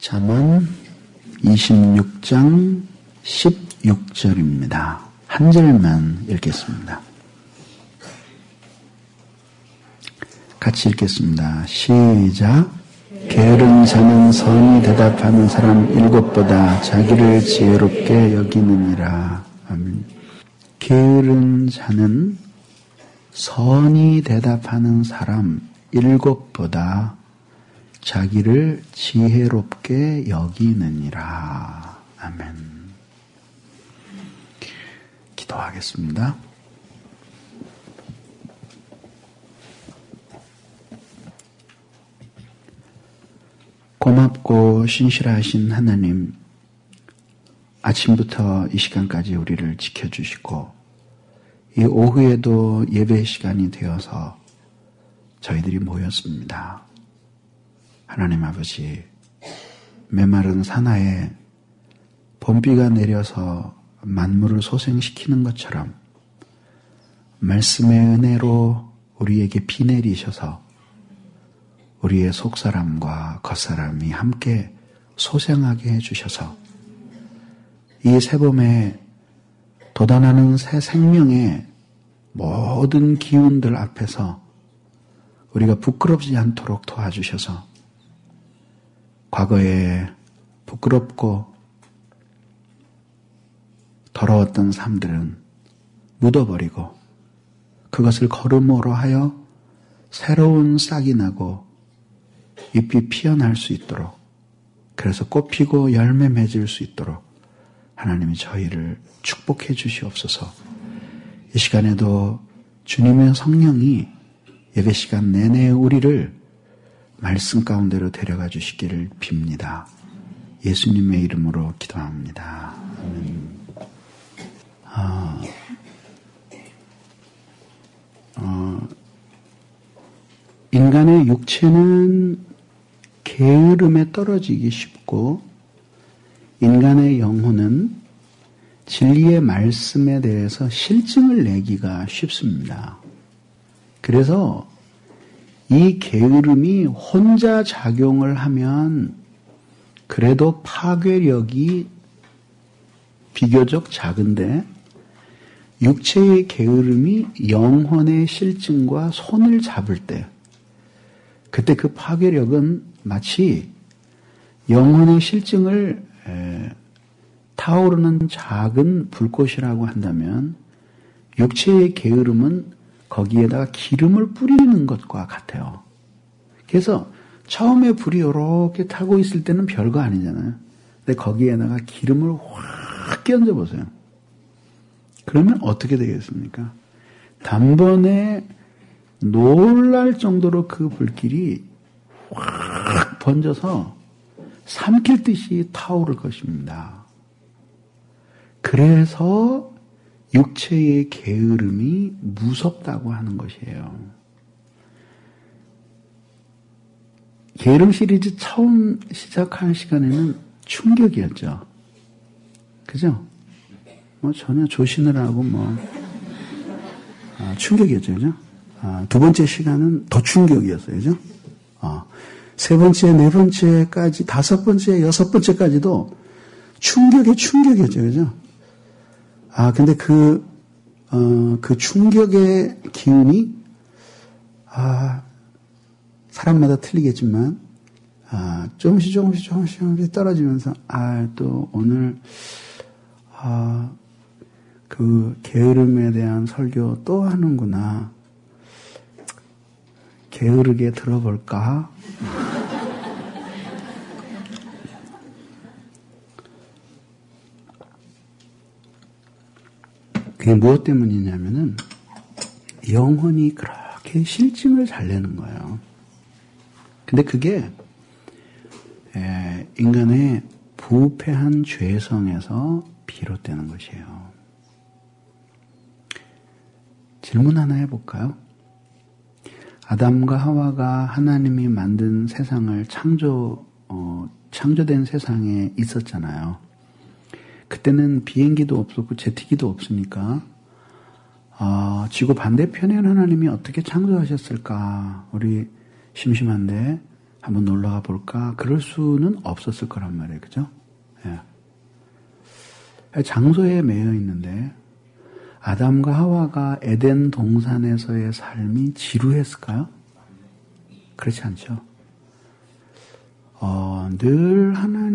잠언 26장 16절입니다. 한 절만 읽겠습니다. 같이 읽겠습니다. 시작. 게으른 자는 선히 대답하는 사람 7보다 자기를 지혜롭게 여기느니라. 아멘. 게으른 자는 선히 대답하는 사람 7보다 자기를 지혜롭게 여기느니라. 아멘. 기도하겠습니다. 고맙고 신실하신 하나님, 아침부터 이 시간까지 우리를 지켜주시고 이 오후에도 예배 시간이 되어서 저희들이 모였습니다. 하나님 아버지, 메마른 산하에 봄비가 내려서 만물을 소생시키는 것처럼 말씀의 은혜로 우리에게 비 내리셔서 우리의 속사람과 겉사람이 함께 소생하게 해주셔서 이 새봄에 돋아나는 새 생명의 모든 기운들 앞에서 우리가 부끄럽지 않도록 도와주셔서 과거에 부끄럽고 더러웠던 삶들은 묻어버리고 그것을 걸음으로 하여 새로운 싹이 나고 잎이 피어날 수 있도록, 그래서 꽃피고 열매 맺을 수 있도록 하나님이 저희를 축복해 주시옵소서. 이 시간에도 주님의 성령이 예배 시간 내내 우리를 말씀 가운데로 데려가 주시기를 빕니다. 예수님의 이름으로 기도합니다. 인간의 육체는 게으름에 떨어지기 쉽고 인간의 영혼은 진리의 말씀에 대해서 실증을 내기가 쉽습니다. 그래서 이 게으름이 혼자 작용을 하면 그래도 파괴력이 비교적 작은데 육체의 게으름이 영혼의 실증과 손을 잡을 때 그때 그 파괴력은 마치 영혼의 실증을 타오르는 작은 불꽃이라고 한다면 육체의 게으름은 거기에다가 기름을 뿌리는 것과 같아요. 그래서 처음에 불이 이렇게 타고 있을 때는 별거 아니잖아요. 근데 거기에다가 기름을 확 끼얹어 보세요. 그러면 어떻게 되겠습니까? 단번에 놀랄 정도로 그 불길이 확 번져서 삼킬 듯이 타오를 것입니다. 그래서 육체의 게으름이 무섭다고 하는 것이에요. 게으름 시리즈 처음 시작한 시간에는 충격이었죠. 그죠? 전혀 조신을 하고 충격이었죠. 그죠? 두 번째 시간은 더 충격이었어요. 그죠? 세 번째, 네 번째까지, 다섯 번째, 여섯 번째까지도 충격이었죠. 그죠? 근데 그 충격의 기운이, 사람마다 틀리겠지만, 조금씩 떨어지면서, 또 오늘, 그 게으름에 대한 설교 또 하는구나. 게으르게 들어볼까? 그게 무엇 때문이냐면은 영혼이 그렇게 실증을 잘 내는 거예요. 근데 그게 인간의 부패한 죄성에서 비롯되는 것이에요. 질문 하나 해볼까요? 아담과 하와가 하나님이 만든 세상을 창조된 세상에 있었잖아요. 그때는 비행기도 없었고 제트기도 없으니까 지구 반대편에는 하나님이 어떻게 창조하셨을까? 우리 심심한데 한번 놀러가 볼까? 그럴 수는 없었을 거란 말이에요. 그죠? 예. 장소에 매여 있는데 아담과 하와가 에덴 동산에서의 삶이 지루했을까요? 그렇지 않죠. 늘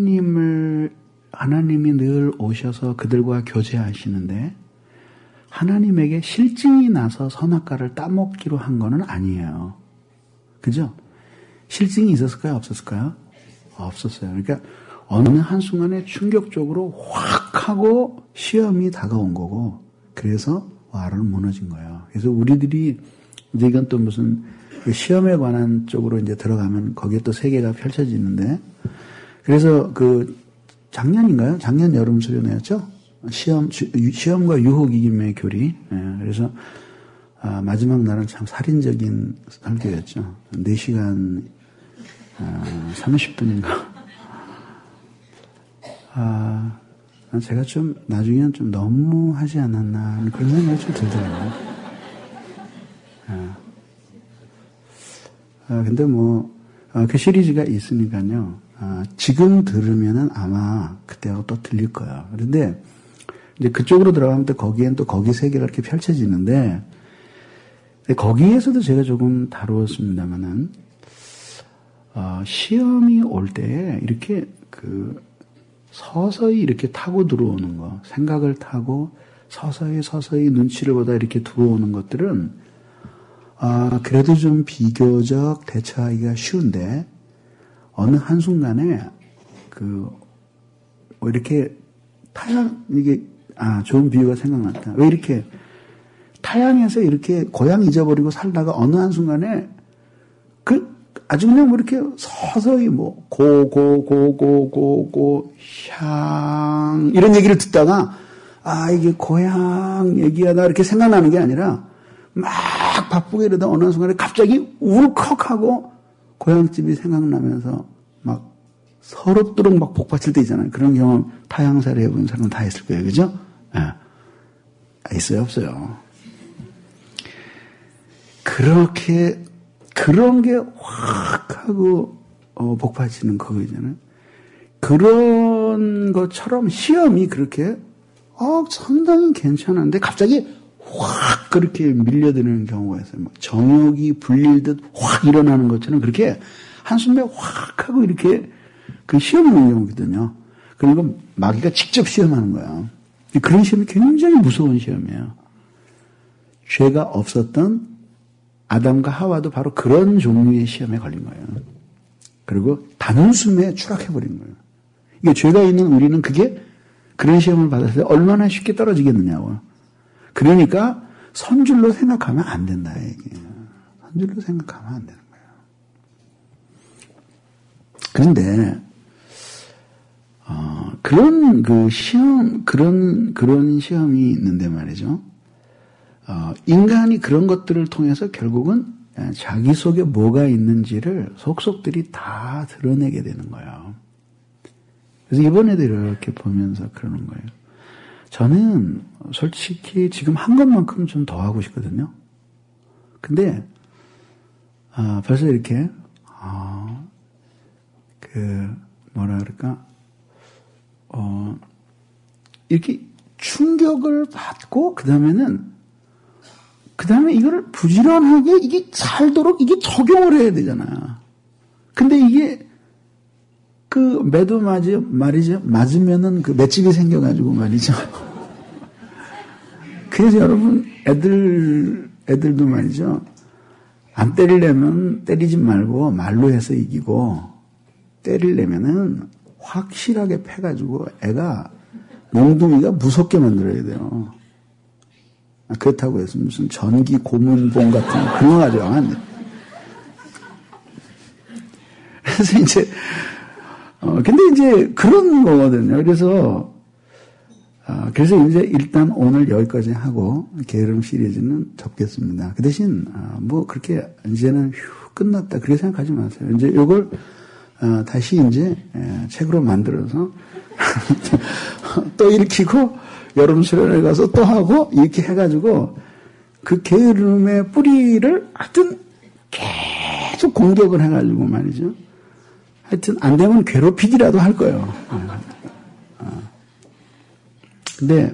하나님이 늘 오셔서 그들과 교제하시는데 하나님에게 실증이 나서 선악과를 따먹기로 한 거는 아니에요. 그죠? 실증이 있었을까요? 없었을까요? 없었어요. 그러니까 어느 한순간에 충격적으로 확 하고 시험이 다가온 거고 그래서 와르는 무너진 거예요. 그래서 우리들이 이제 이건 또 무슨 시험에 관한 쪽으로 이제 들어가면 거기에 또 세계가 펼쳐지는데 그래서 작년인가요? 작년 여름 수련회였죠? 시험과 유혹 이김의 교리. 예, 그래서 마지막 날은 참 살인적인 설교였죠. 4시간 30분인가. 제가 좀 나중에는 좀 너무 하지 않았나 그런 생각이 좀 들더라고요. 근데 그 시리즈가 있으니까요. 지금 들으면은 아마 그때하고 또 들릴 거야. 그런데 이제 그쪽으로 들어가면 또 거기엔 또 거기 세계가 이렇게 펼쳐지는데 거기에서도 제가 조금 다루었습니다만은 시험이 올 때 이렇게 서서히 이렇게 타고 들어오는 거, 생각을 타고 서서히 눈치를 보다 이렇게 들어오는 것들은 그래도 좀 비교적 대처하기가 쉬운데 어느 한순간에 이렇게 이게 좋은 비유가 생각났다. 왜 이렇게 타향에서 이렇게 고향 잊어버리고 살다가 어느 한순간에 아주 그냥 이렇게 서서히 향 이런 얘기를 듣다가 이게 고향 얘기하다 이렇게 생각나는 게 아니라 막 바쁘게 이러다 어느 순간에 갑자기 울컥하고 고향집이 생각나면서 막 서럽도록 막 복받칠 때 있잖아요. 그런 경험 타향살이 해본 사람은 다 했을 거예요. 그죠? 예. 있어요? 없어요? 그런 게 확 하고 복받치는 그거잖아요. 그런 것처럼 시험이 그렇게 상당히 괜찮은데 갑자기 확 그렇게 밀려드는 경우가 있어요. 막 정욕이 불릴듯 확 일어나는 것처럼 그렇게 한숨에 확 하고 이렇게 시험이 오는 경우거든요. 그리고 마귀가 직접 시험하는 거야. 그런 시험이 굉장히 무서운 시험이에요. 죄가 없었던 아담과 하와도 바로 그런 종류의 시험에 걸린 거예요. 그리고 단숨에 추락해버린 거예요. 이게 죄가 있는 우리는 그런 시험을 받았을 때 얼마나 쉽게 떨어지겠느냐고. 그러니까 선줄로 생각하면 안 된다, 얘기예요. 선줄로 생각하면 안 되는 거예요. 그런데, 그런 시험이 있는데 말이죠. 인간이 그런 것들을 통해서 결국은 자기 속에 뭐가 있는지를 속속들이 다 드러내게 되는 거예요. 그래서 이번에도 이렇게 보면서 그러는 거예요. 저는 솔직히 지금 한 것만큼 좀 더 하고 싶거든요. 근데 벌써 이렇게 이렇게 충격을 받고 그 다음에 이거를 부지런하게 이게 살도록 이게 적용을 해야 되잖아요. 근데 이게 매도 말이죠. 맞으면은 맷집이 생겨가지고 말이죠. 그래서 여러분, 애들도 말이죠. 안 때리려면 때리지 말고 말로 해서 이기고, 때리려면은 확실하게 패가지고 애가 몽둥이가 무섭게 만들어야 돼요. 그렇다고 해서 무슨 전기 고문봉 같은 그런 거 가져가면 안 돼. 그래서 근데 이제 그런 거거든요. 그래서 이제 일단 오늘 여기까지 하고 게으름 시리즈는 접겠습니다. 그 대신 그렇게 이제는 끝났다 그렇게 생각하지 마세요. 이제 이걸 다시 이제 책으로 만들어서 또 일으키고 여름 수련회 가서 또 하고 이렇게 해가지고 그 게으름의 뿌리를 하여튼 계속 공격을 해가지고 말이죠. 하여튼 안 되면 괴롭히기라도 할 거예요. 근데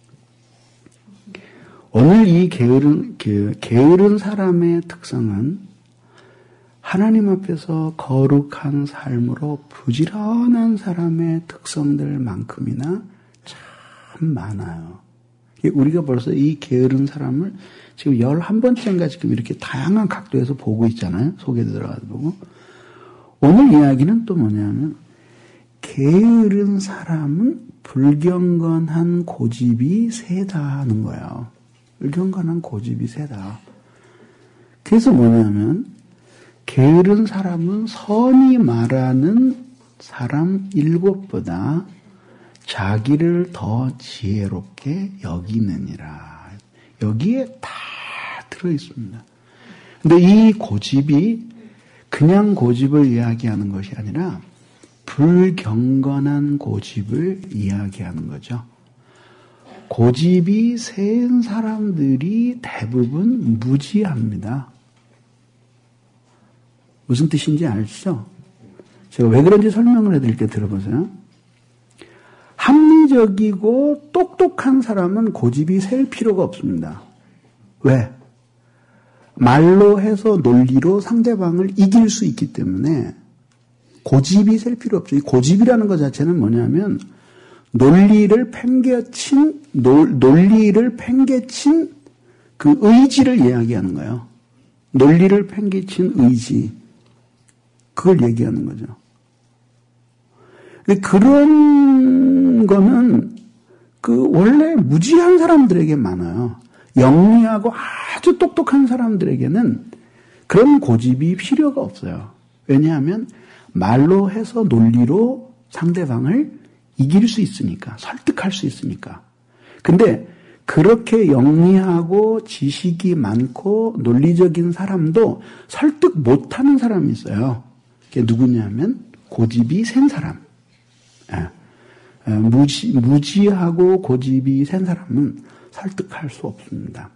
오늘 이 게으른 사람의 특성은 하나님 앞에서 거룩한 삶으로 부지런한 사람의 특성들만큼이나 참 많아요. 우리가 벌써 이 게으른 사람을 지금 11번째인가 지금 이렇게 다양한 각도에서 보고 있잖아요. 속에 들어가서 보고. 오늘 이야기는 또 뭐냐면 게으른 사람은 불경건한 고집이 세다는 거예요. 불경건한 고집이 세다. 그래서 뭐냐면 게으른 사람은 선이 말하는 사람 7보다 자기를 더 지혜롭게 여기느니라. 여기에 다 들어있습니다. 근데 이 고집이 그냥 고집을 이야기하는 것이 아니라 불경건한 고집을 이야기하는 거죠. 고집이 센 사람들이 대부분 무지합니다. 무슨 뜻인지 알죠? 제가 왜 그런지 설명을 해드릴게요. 들어보세요. 합리적이고 똑똑한 사람은 고집이 셀 필요가 없습니다. 왜? 말로 해서 논리로 상대방을 이길 수 있기 때문에 고집이 셀 필요 없죠. 이 고집이라는 것 자체는 뭐냐면 논리를 팽개친 그 의지를 이야기하는 거예요. 논리를 팽개친 의지. 그걸 얘기하는 거죠. 근데 그런 거는 원래 무지한 사람들에게 많아요. 영리하고 아주 똑똑한 사람들에게는 그런 고집이 필요가 없어요. 왜냐하면 말로 해서 논리로 상대방을 이길 수 있으니까, 설득할 수 있으니까. 근데 그렇게 영리하고 지식이 많고 논리적인 사람도 설득 못하는 사람이 있어요. 그게 누구냐면 고집이 센 사람. 무지하고 고집이 센 사람은 설득할 수 없습니다.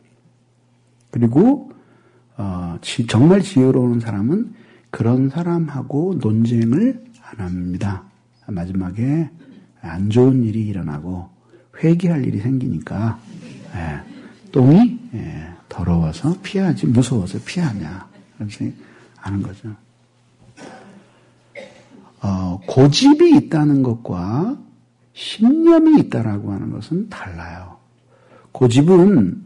그리고 정말 지혜로운 사람은 그런 사람하고 논쟁을 안 합니다. 마지막에 안 좋은 일이 일어나고 회개할 일이 생기니까 똥이 더러워서 피하지 무서워서 피하냐 그렇게 아는 거죠. 고집이 있다는 것과 신념이 있다라고 하는 것은 달라요. 고집은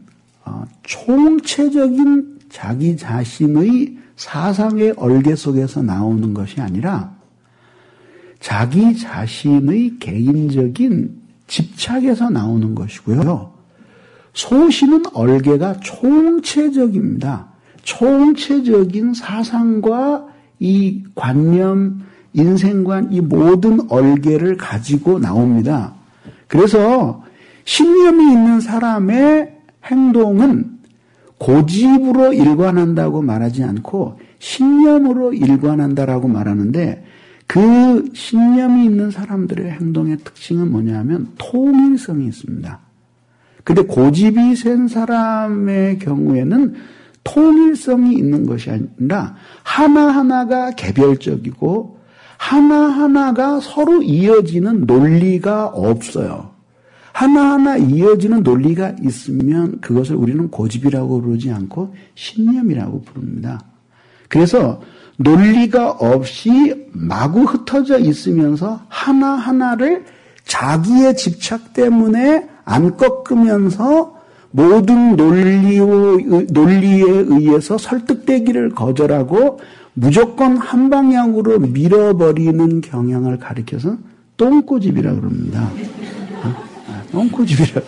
총체적인 자기 자신의 사상의 얼개 속에서 나오는 것이 아니라 자기 자신의 개인적인 집착에서 나오는 것이고요. 소신은 얼개가 총체적입니다. 총체적인 사상과 이 관념, 인생관, 이 모든 얼개를 가지고 나옵니다. 그래서 신념이 있는 사람의 행동은 고집으로 일관한다고 말하지 않고 신념으로 일관한다라고 말하는데 그 신념이 있는 사람들의 행동의 특징은 뭐냐면 통일성이 있습니다. 근데 고집이 센 사람의 경우에는 통일성이 있는 것이 아니라 하나하나가 개별적이고 하나하나가 서로 이어지는 논리가 없어요. 하나하나 이어지는 논리가 있으면 그것을 우리는 고집이라고 부르지 않고 신념이라고 부릅니다. 그래서 논리가 없이 마구 흩어져 있으면서 하나하나를 자기의 집착 때문에 안 꺾으면서 모든 논리에 의해서 설득되기를 거절하고 무조건 한 방향으로 밀어버리는 경향을 가리켜서 똥꼬집이라고 그럽니다. 똥꼬집이라고.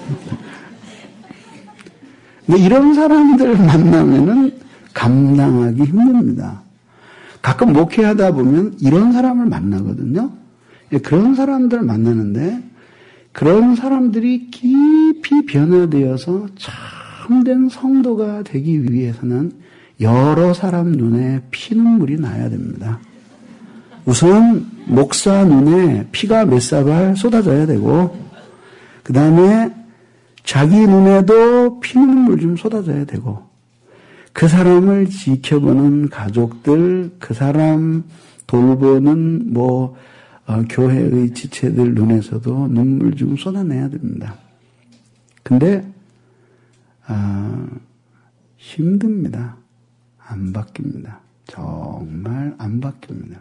근데 이런 사람들 만나면은 감당하기 힘듭니다. 가끔 목회하다 보면 이런 사람을 만나거든요. 그런 사람들을 만나는데 그런 사람들이 깊이 변화되어서 참된 성도가 되기 위해서는 여러 사람 눈에 피눈물이 나야 됩니다. 우선 목사 눈에 피가 몇 사발 쏟아져야 되고 그 다음에 자기 눈에도 피눈물 좀 쏟아져야 되고 그 사람을 지켜보는 가족들, 그 사람 돌보는 교회의 지체들 눈에서도 눈물 좀 쏟아내야 됩니다. 근데 힘듭니다. 안 바뀝니다. 정말 안 바뀝니다.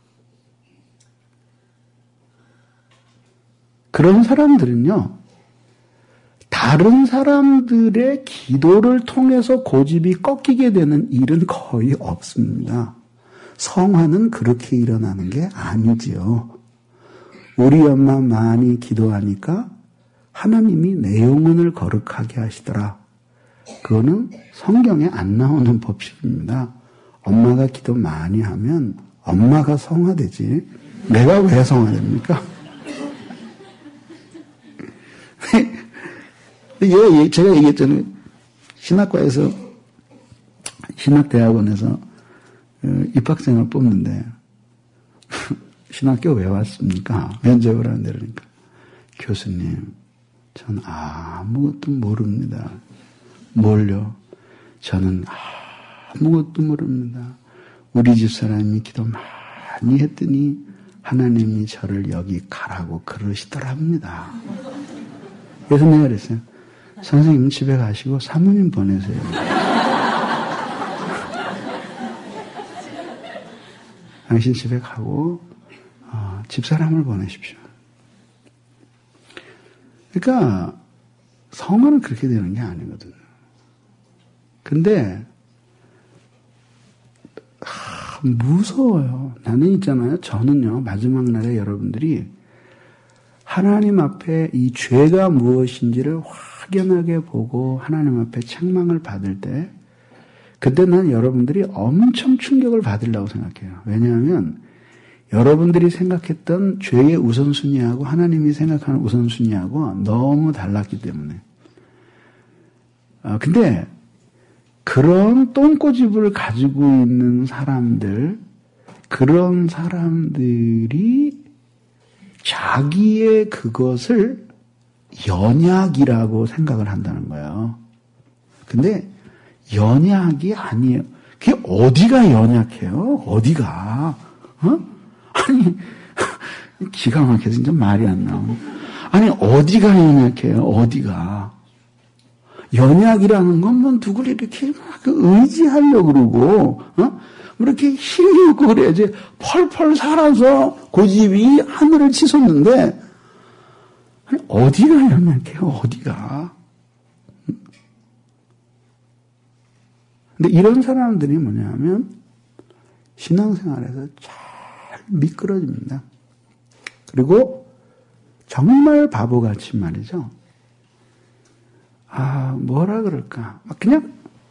그런 사람들은요, 다른 사람들의 기도를 통해서 고집이 꺾이게 되는 일은 거의 없습니다. 성화는 그렇게 일어나는 게 아니지요. 우리 엄마 많이 기도하니까 하나님이 내 영혼을 거룩하게 하시더라. 그거는 성경에 안 나오는 법칙입니다. 엄마가 기도 많이 하면 엄마가 성화되지 내가 왜 성화됩니까? 제가 얘기했잖아요. 신학과에서 신학대학원에서 입학생을 뽑는데 신학교 왜 왔습니까? 면접을 하는데 그러니까 교수님 전 아무것도 모릅니다. 뭘요? 저는 아무것도 모릅니다. 우리 집사람이 기도 많이 했더니 하나님이 저를 여기 가라고 그러시더랍니다. 그래서 내가 그랬어요. 선생님 집에 가시고 사모님 보내세요. 당신 집에 가고 집사람을 보내십시오. 그러니까 성화는 그렇게 되는 게 아니거든요. 근데 무서워요. 나는 있잖아요. 저는요. 마지막 날에 여러분들이 하나님 앞에 이 죄가 무엇인지를 확연하게 보고 하나님 앞에 책망을 받을 때 그때 난 여러분들이 엄청 충격을 받으려고 생각해요. 왜냐하면 여러분들이 생각했던 죄의 우선순위하고 하나님이 생각하는 우선순위하고 너무 달랐기 때문에. 근데 그런 똥꼬집을 가지고 있는 사람들, 그런 사람들이 자기의 그것을 연약이라고 생각을 한다는 거예요. 근데 연약이 아니에요. 그게 어디가 연약해요? 어디가? 아니, 기가 막혀서 진짜 말이 안 나오네. 아니, 어디가 연약해요? 어디가? 연약이라는 건 뭐 누구를 이렇게 막 의지하려고 그러고, 이렇게 힘이 없고 그래야지 펄펄 살아서 고집이 하늘을 치솟는데, 아니, 어디가 연약해요? 어디가? 근데 이런 사람들이 뭐냐면, 신앙생활에서 잘 미끄러집니다. 그리고 정말 바보같이 말이죠. 뭐라 그럴까. 막 그냥,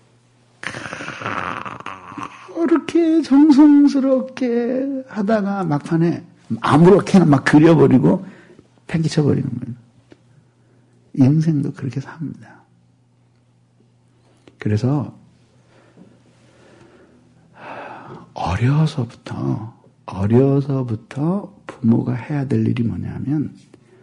그렇게 정성스럽게 하다가 막판에 아무렇게나 막 그려버리고 팽개쳐버리는 거예요. 인생도 그렇게 삽니다. 그래서 어려서부터 부모가 해야 될 일이 뭐냐면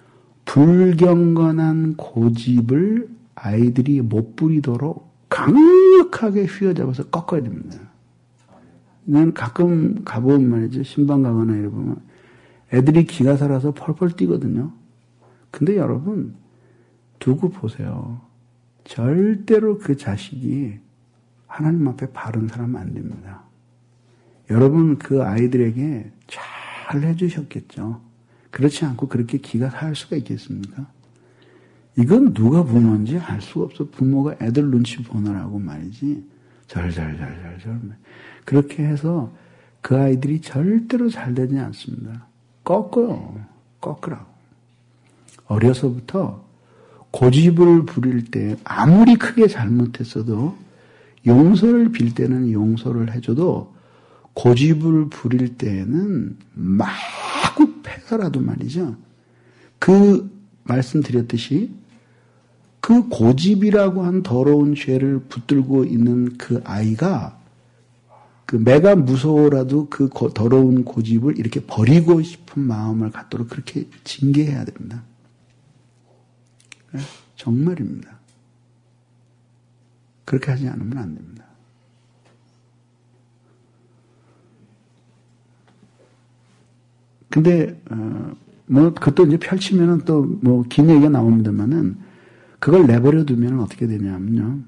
불경건한 고집을 아이들이 못 부리도록 강력하게 휘어잡아서 꺾어야 됩니다. 난 가끔 가보면 말이죠. 신방 가거나 이래 보면 애들이 기가 살아서 펄펄 뛰거든요. 근데 여러분 두고 보세요. 절대로 그 자식이 하나님 앞에 바른 사람 안 됩니다. 여러분 그 아이들에게 잘 해주셨겠죠. 그렇지 않고 그렇게 기가 살 수가 있겠습니까? 이건 누가 부모인지 알 수가 없어. 부모가 애들 눈치 보느라고 말이지. 그렇게 해서 그 아이들이 절대로 잘 되지 않습니다. 꺾으라고. 어려서부터 고집을 부릴 때 아무리 크게 잘못했어도 용서를 빌 때는 용서를 해줘도 고집을 부릴 때에는 마구 패서라도 말이죠. 그 말씀드렸듯이 그 고집이라고 한 더러운 죄를 붙들고 있는 그 아이가 그 매가 무서워라도 그 더러운 고집을 이렇게 버리고 싶은 마음을 갖도록 그렇게 징계해야 됩니다. 정말입니다. 그렇게 하지 않으면 안 됩니다. 근데, 그것도 이제 펼치면은 또 긴 얘기가 나옵니다만은, 그걸 내버려 두면 어떻게 되냐면요.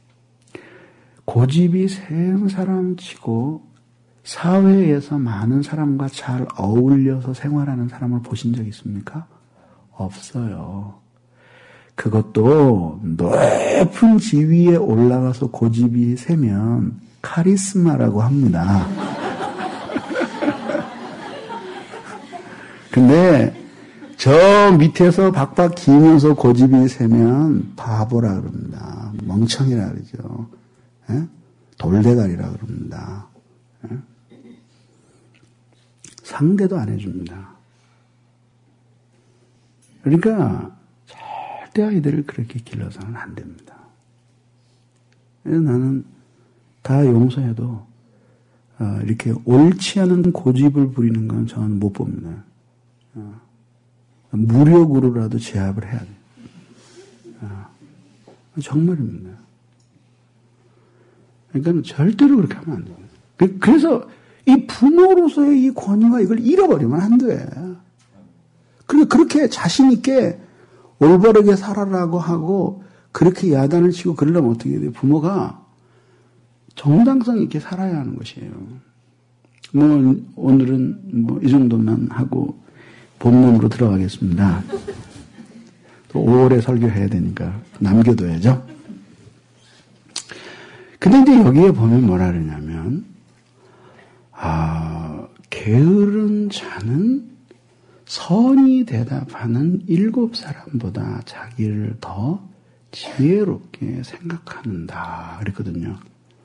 고집이 센 사람 치고, 사회에서 많은 사람과 잘 어울려서 생활하는 사람을 보신 적 있습니까? 없어요. 그것도 높은 지위에 올라가서 고집이 세면 카리스마라고 합니다. 근데 저 밑에서 박박 기면서 고집이 세면 바보라 그럽니다. 멍청이라 그러죠. 예? 돌대가리라 그럽니다. 예? 상대도 안 해줍니다. 그러니까 절대 아이들을 그렇게 길러서는 안 됩니다. 그래서 나는 다 용서해도 이렇게 옳지 않은 고집을 부리는 건 저는 못 봅니다. 무력으로라도 제압을 해야 돼요. 정말입니다. 그러니까 절대로 그렇게 하면 안 돼요. 그래서 이 부모로서의 이 권위가 이걸 잃어버리면 안 돼. 그러니까 그렇게 자신있게 올바르게 살아라고 하고 그렇게 야단을 치고 그러려면 어떻게 돼요? 부모가 정당성 있게 살아야 하는 것이에요. 오늘은 이 정도만 하고 본론으로 들어가겠습니다. 또 5월에 설교해야 되니까 남겨둬야죠. 근데 이제 여기에 보면 뭐라 그러냐면, 게으른 자는 선이 대답하는 7사람보다 자기를 더 지혜롭게 생각하는다. 그랬거든요.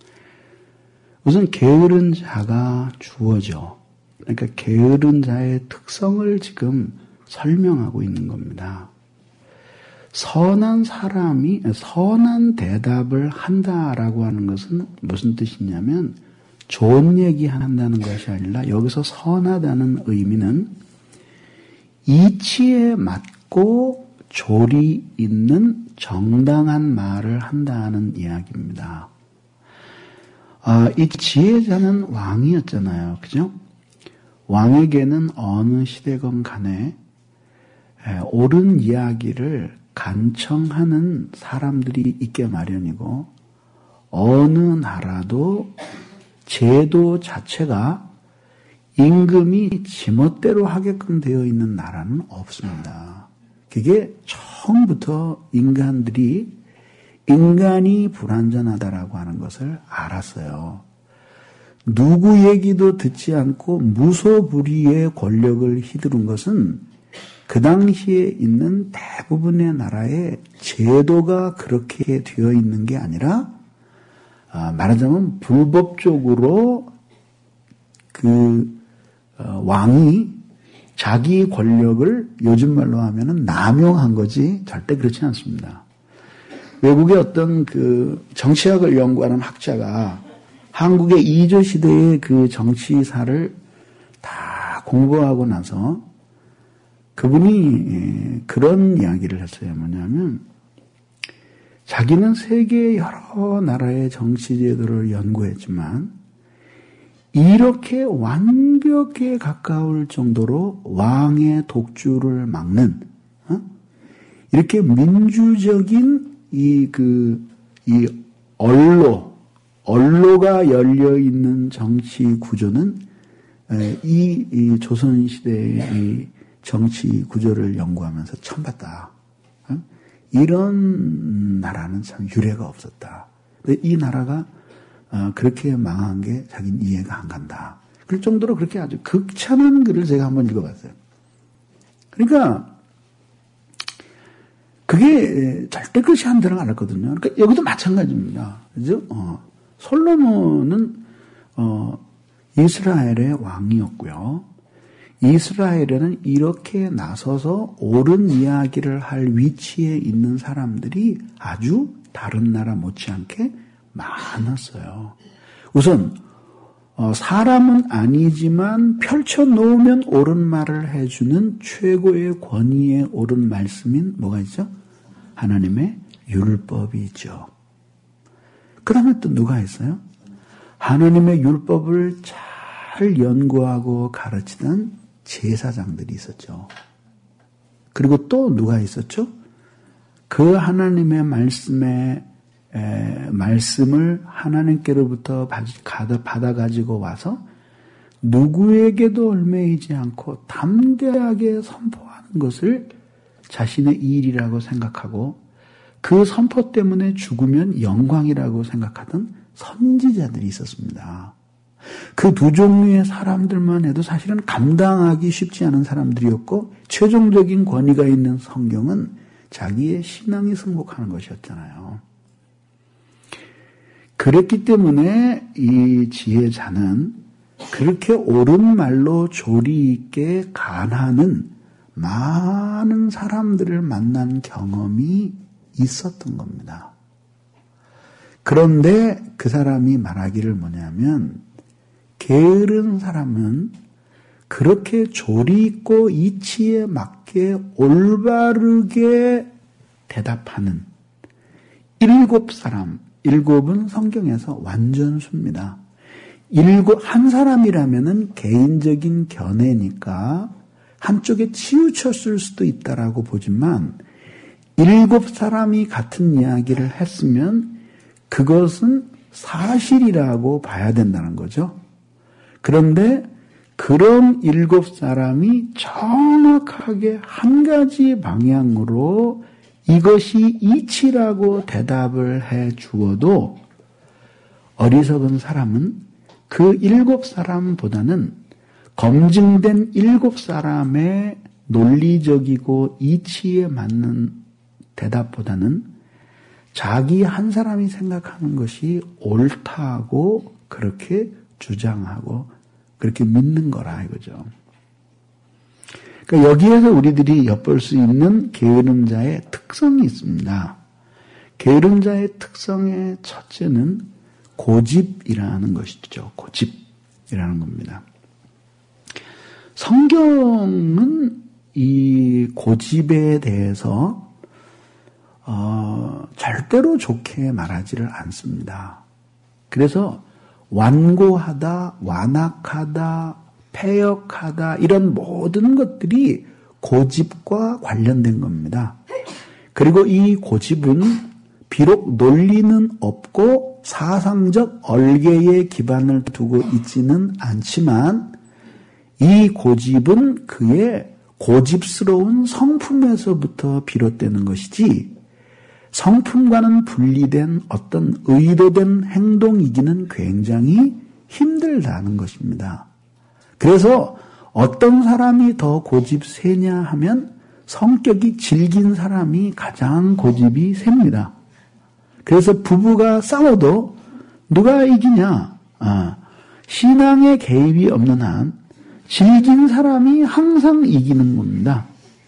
우선 게으른 자가 주어져. 그러니까 게으른 자의 특성을 지금 설명하고 있는 겁니다. 선한 사람이 선한 대답을 한다라고 하는 것은 무슨 뜻이냐면 좋은 얘기 한다는 것이 아니라 여기서 선하다는 의미는 이치에 맞고 조리 있는 정당한 말을 한다는 이야기입니다. 이 지혜자는 왕이었잖아요. 그죠? 왕에게는 어느 시대건 간에 옳은 이야기를 간청하는 사람들이 있게 마련이고 어느 나라도 제도 자체가 임금이 지멋대로 하게끔 되어 있는 나라는 없습니다. 그게 처음부터 인간이 불완전하다라고 하는 것을 알았어요. 누구 얘기도 듣지 않고 무소불위의 권력을 휘두른 것은 그 당시에 있는 대부분의 나라의 제도가 그렇게 되어 있는 게 아니라 말하자면 불법적으로 왕이 자기 권력을 요즘 말로 하면은 남용한 거지 절대 그렇지 않습니다. 외국의 어떤 정치학을 연구하는 학자가 한국의 이조 시대의 그 정치사를 다 공부하고 나서 그분이 그런 이야기를 했어요. 뭐냐면 자기는 세계 여러 나라의 정치 제도를 연구했지만 이렇게 완벽에 가까울 정도로 왕의 독주를 막는 이렇게 민주적인 언로가 열려 있는 정치 구조는 이 조선 시대의 이 정치 구조를 연구하면서 처음 봤다. 이런 나라는 참 유례가 없었다. 이 나라가 그렇게 망한 게 자기는 이해가 안 간다. 그럴 정도로 그렇게 아주 극찬한 글을 제가 한번 읽어봤어요. 그러니까 그게 절대 그렇지 않다는 않았거든요. 그러니까 여기도 마찬가지입니다. 그죠? 솔로몬은 이스라엘의 왕이었고요. 이스라엘에는 이렇게 나서서 옳은 이야기를 할 위치에 있는 사람들이 아주 다른 나라 못지않게 많았어요. 우선 사람은 아니지만 펼쳐놓으면 옳은 말을 해주는 최고의 권위에 옳은 말씀인 뭐가 있죠? 하나님의 율법이 있죠. 그러면 또 누가 있어요? 하나님의 율법을 잘 연구하고 가르치던 제사장들이 있었죠. 그리고 또 누가 있었죠? 그 하나님의 말씀을 하나님께로부터 받아가지고 와서 누구에게도 얽매이지 않고 담대하게 선포하는 것을 자신의 일이라고 생각하고 그 선포 때문에 죽으면 영광이라고 생각하던 선지자들이 있었습니다. 그 두 종류의 사람들만 해도 사실은 감당하기 쉽지 않은 사람들이었고 최종적인 권위가 있는 성경은 자기의 신앙이 승복하는 것이었잖아요. 그랬기 때문에 이 지혜자는 그렇게 옳은 말로 조리 있게 간하는 많은 사람들을 만난 경험이 있었던 겁니다. 그런데 그 사람이 말하기를 뭐냐면 게으른 사람은 그렇게 조리 있고 이치에 맞게 올바르게 대답하는 7사람, 7은 성경에서 완전수입니다. 한 사람이라면은 개인적인 견해니까 한쪽에 치우쳤을 수도 있다라고 보지만 7사람이 같은 이야기를 했으면 그것은 사실이라고 봐야 된다는 거죠. 그런데 그런 7사람이 정확하게 한 가지 방향으로 이것이 이치라고 대답을 해 주어도 어리석은 사람은 그 7사람보다는 검증된 7사람의 논리적이고 이치에 맞는 대답보다는 자기 한 사람이 생각하는 것이 옳다고 그렇게 주장하고 그렇게 믿는 거라 이거죠. 그러니까 여기에서 우리들이 엿볼 수 있는 게으른 자의 특성이 있습니다. 게으른 자의 특성의 첫째는 고집이라는 것이죠. 고집이라는 겁니다. 성경은 이 고집에 대해서 절대로 좋게 말하지를 않습니다. 그래서 완고하다, 완악하다, 패역하다 이런 모든 것들이 고집과 관련된 겁니다. 그리고 이 고집은 비록 논리는 없고 사상적 얼개에 기반을 두고 있지는 않지만 이 고집은 그의 고집스러운 성품에서부터 비롯되는 것이지 성품과는 분리된 어떤 의도된 행동이기는 굉장히 힘들다는 것입니다. 그래서 어떤 사람이 더 고집 세냐 하면 성격이 질긴 사람이 가장 고집이 셉니다. 그래서 부부가 싸워도 누가 이기냐? 신앙에 개입이 없는 한 질긴 사람이 항상 이기는 겁니다.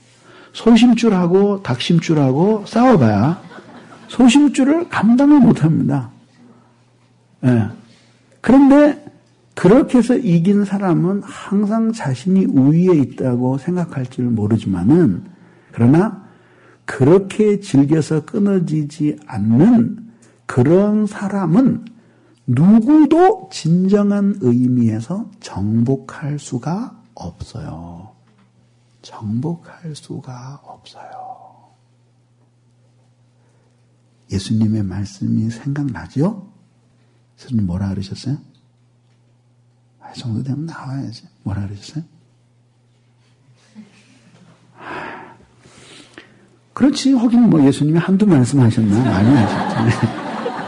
소심줄하고 닭심줄하고 싸워봐야 소심줄을 감당을 못합니다. 예. 그런데 그렇게 해서 이긴 사람은 항상 자신이 우위에 있다고 생각할지를 모르지만은 그러나 그렇게 즐겨서 끊어지지 않는 그런 사람은 누구도 진정한 의미에서 정복할 수가 없어요. 정복할 수가 없어요. 예수님의 말씀이 생각나죠? 예수님 뭐라 그러셨어요? 이 정도 되면 나와야지. 뭐라 그러셨어요? 그렇지. 하긴 뭐 예수님이 한두 말씀 하셨나? 많이 하셨잖아요.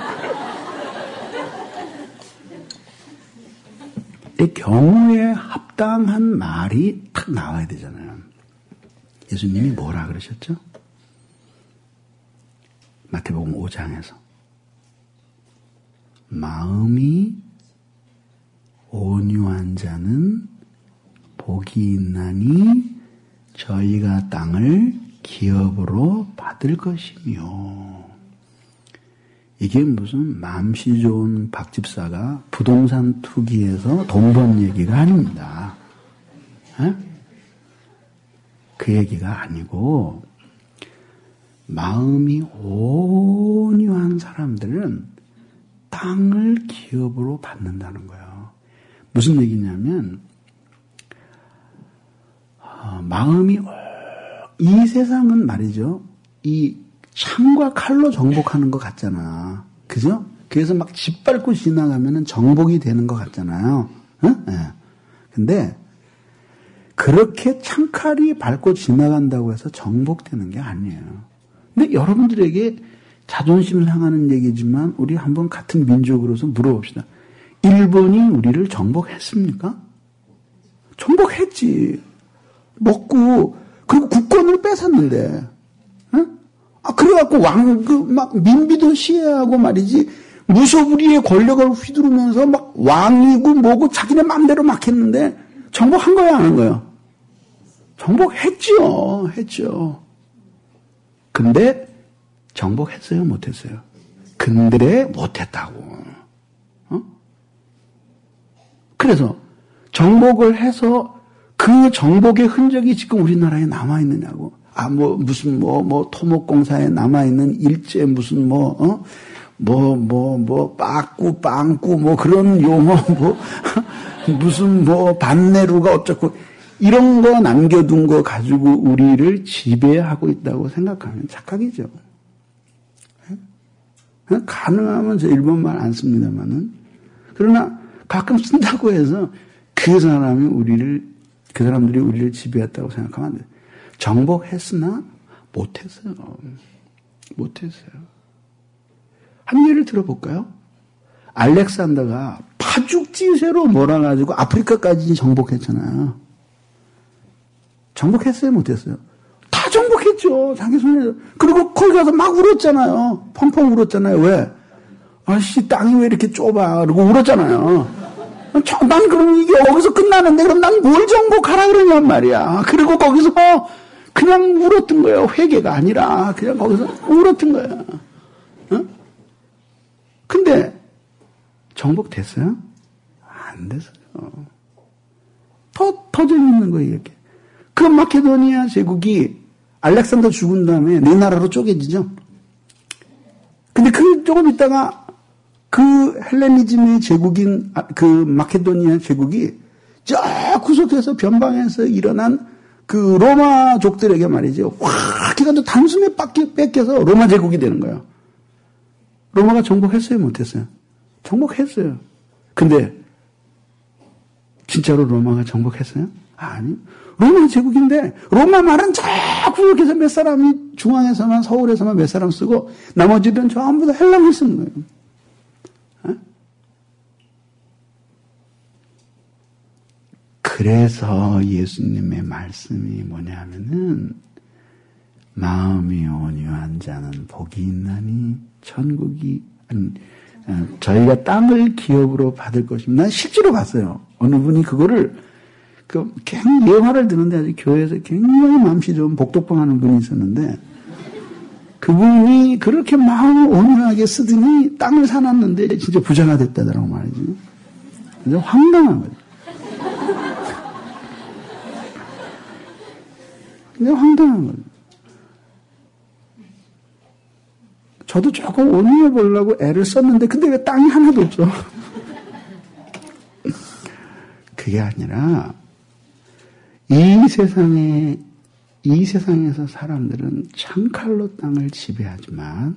이 경우에 합당한 말이 탁 나와야 되잖아요. 예수님이 뭐라 그러셨죠? 마태복음 5장에서 마음이 온유한 자는 복이 있나니 저희가 땅을 기업으로 받을 것이며 이게 무슨 맘씨 좋은 박 집사가 부동산 투기에서 돈 번 얘기가 아닙니다. 에? 그 얘기가 아니고 마음이 온유한 사람들은 땅을 기업으로 받는다는 거예요. 무슨 얘기냐면 마음이 이 세상은 말이죠. 이 창과 칼로 정복하는 것 같잖아. 그죠? 그래서 막 짓밟고 지나가면은 정복이 되는 것 같잖아요. 응? 네. 근데 그렇게 창칼이 밟고 지나간다고 해서 정복되는 게 아니에요. 근데 여러분들에게 자존심 상하는 얘기지만 우리 한번 같은 민족으로서 물어봅시다. 일본이 우리를 정복했습니까? 정복했지. 먹고 그리고 국권을 뺏었는데, 응? 그래갖고 막 민비도 시해하고 말이지 무소불위의 권력을 휘두르면서 막 왕이고 뭐고 자기네 마음대로 막 했는데 정복한 거야, 안 한 거야? 정복했죠, 했죠. 근데 정복했어요, 못했어요? 근데 못했다고. 그래서 정복을 해서 그 정복의 흔적이 지금 우리나라에 남아있느냐고. 무슨 토목공사에 남아있는 일제 무슨 빠꾸, 빵꾸, 그런 용어, 무슨 반내루가 어쩌고, 이런 거 남겨둔 거 가지고 우리를 지배하고 있다고 생각하면 착각이죠. 가능하면 저 일본말 안 씁니다만은. 그러나 가끔 쓴다고 해서 그 사람들이 우리를 지배했다고 생각하면 안 돼요. 정복했으나 못했어요. 한 예를 들어볼까요? 알렉산더가 파죽지세로 몰아가지고 아프리카까지 정복했잖아요. 정복했어요, 못했어요? 다 정복했죠. 자기 손에. 그리고 거기 가서 막 울었잖아요. 펑펑 울었잖아요. 왜? 아씨, 땅이 왜 이렇게 좁아? 그러고 울었잖아요. 난 그럼 이게 여기서 끝나는데 그럼 난 뭘 정복하라 그러냔 말이야. 그리고 거기서 그냥 울었던 거예요. 회개가 아니라 그냥 거기서 울었던 거야. 근데 정복됐어요? 안 됐어요. 더 재밌는 거예요, 이렇게. 그 마케도니아 제국이 알렉산더 죽은 다음에 네 나라로 쪼개지죠. 근데 조금 있다가 그 헬레니즘의 제국인 그 마케도니아 제국이 저 구석에서 변방에서 일어난 그 로마족들에게 말이죠. 확 해가지고 단숨에 뺏겨서 로마 제국이 되는 거예요. 로마가 정복했어요, 못했어요? 정복했어요. 근데 진짜로 로마가 정복했어요? 아니. 로마 제국인데 로마 말은 저 구역에서 몇 사람이 중앙에서만 서울에서만 몇 사람 쓰고 나머지들은 전부 다 헬라말 쓰는 거예요. 그래서 예수님의 말씀이 뭐냐면은 마음이 온유한 자는 복이 있나니 천국이 저희가 땅을 기업으로 받을 것입니다. 난 실제로 봤어요. 어느 분이 그거를 굉장히 예화를 듣는데 아주 교회에서 굉장히 마음씨 좋은 복독방 하는 분이 있었는데 그분이 그렇게 마음을 온유하게 쓰더니 땅을 사놨는데 진짜 부자가 됐다더라고 말이지. 진짜 황당한 거죠. 그냥 황당한 거죠. 저도 조금 온유해 보려고 애를 썼는데 근데 왜 땅이 하나도 없어? 그게 아니라 이 세상에서 사람들은 창칼로 땅을 지배하지만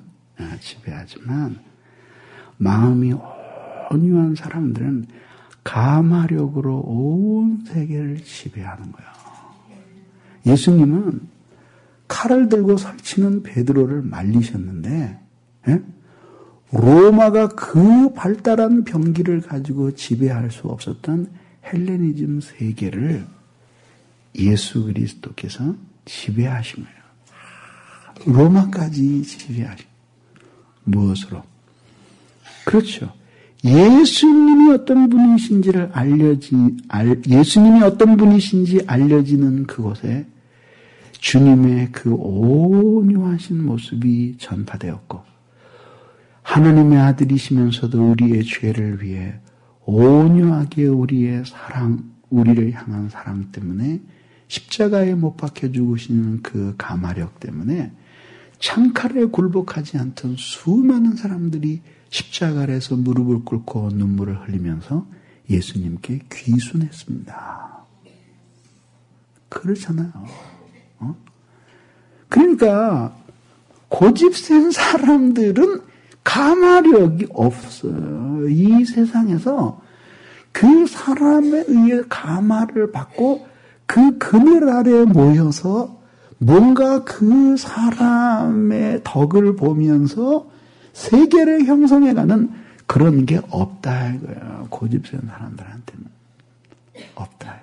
마음이 온유한 사람들은 감화력으로 온 세계를 지배하는 거예요. 예수님은 칼을 들고 설치는 베드로를 말리셨는데 로마가 그 발달한 병기를 가지고 지배할 수 없었던 헬레니즘 세계를 예수 그리스도께서 지배하신 거예요. 로마까지 지배하신 거예요. 무엇으로? 그렇죠. 예수님이 어떤 분이신지 알려지는 그곳에 주님의 그 온유하신 모습이 전파되었고 하나님의 아들이시면서도 우리의 죄를 위해 온유하게 우리를 향한 사랑 때문에 십자가에 못 박혀 죽으시는 그 감화력 때문에 창칼에 굴복하지 않던 수많은 사람들이 십자가 아래서 무릎을 꿇고 눈물을 흘리면서 예수님께 귀순했습니다. 그렇잖아요. 그러니까 고집센 사람들은 가마력이 없어요. 이 세상에서 그 사람에 의해 가마를 받고 그 그늘 아래에 모여서 뭔가 그 사람의 덕을 보면서 세계를 형성해가는 그런 게 없다 이거예요. 고집센 사람들한테는 없다.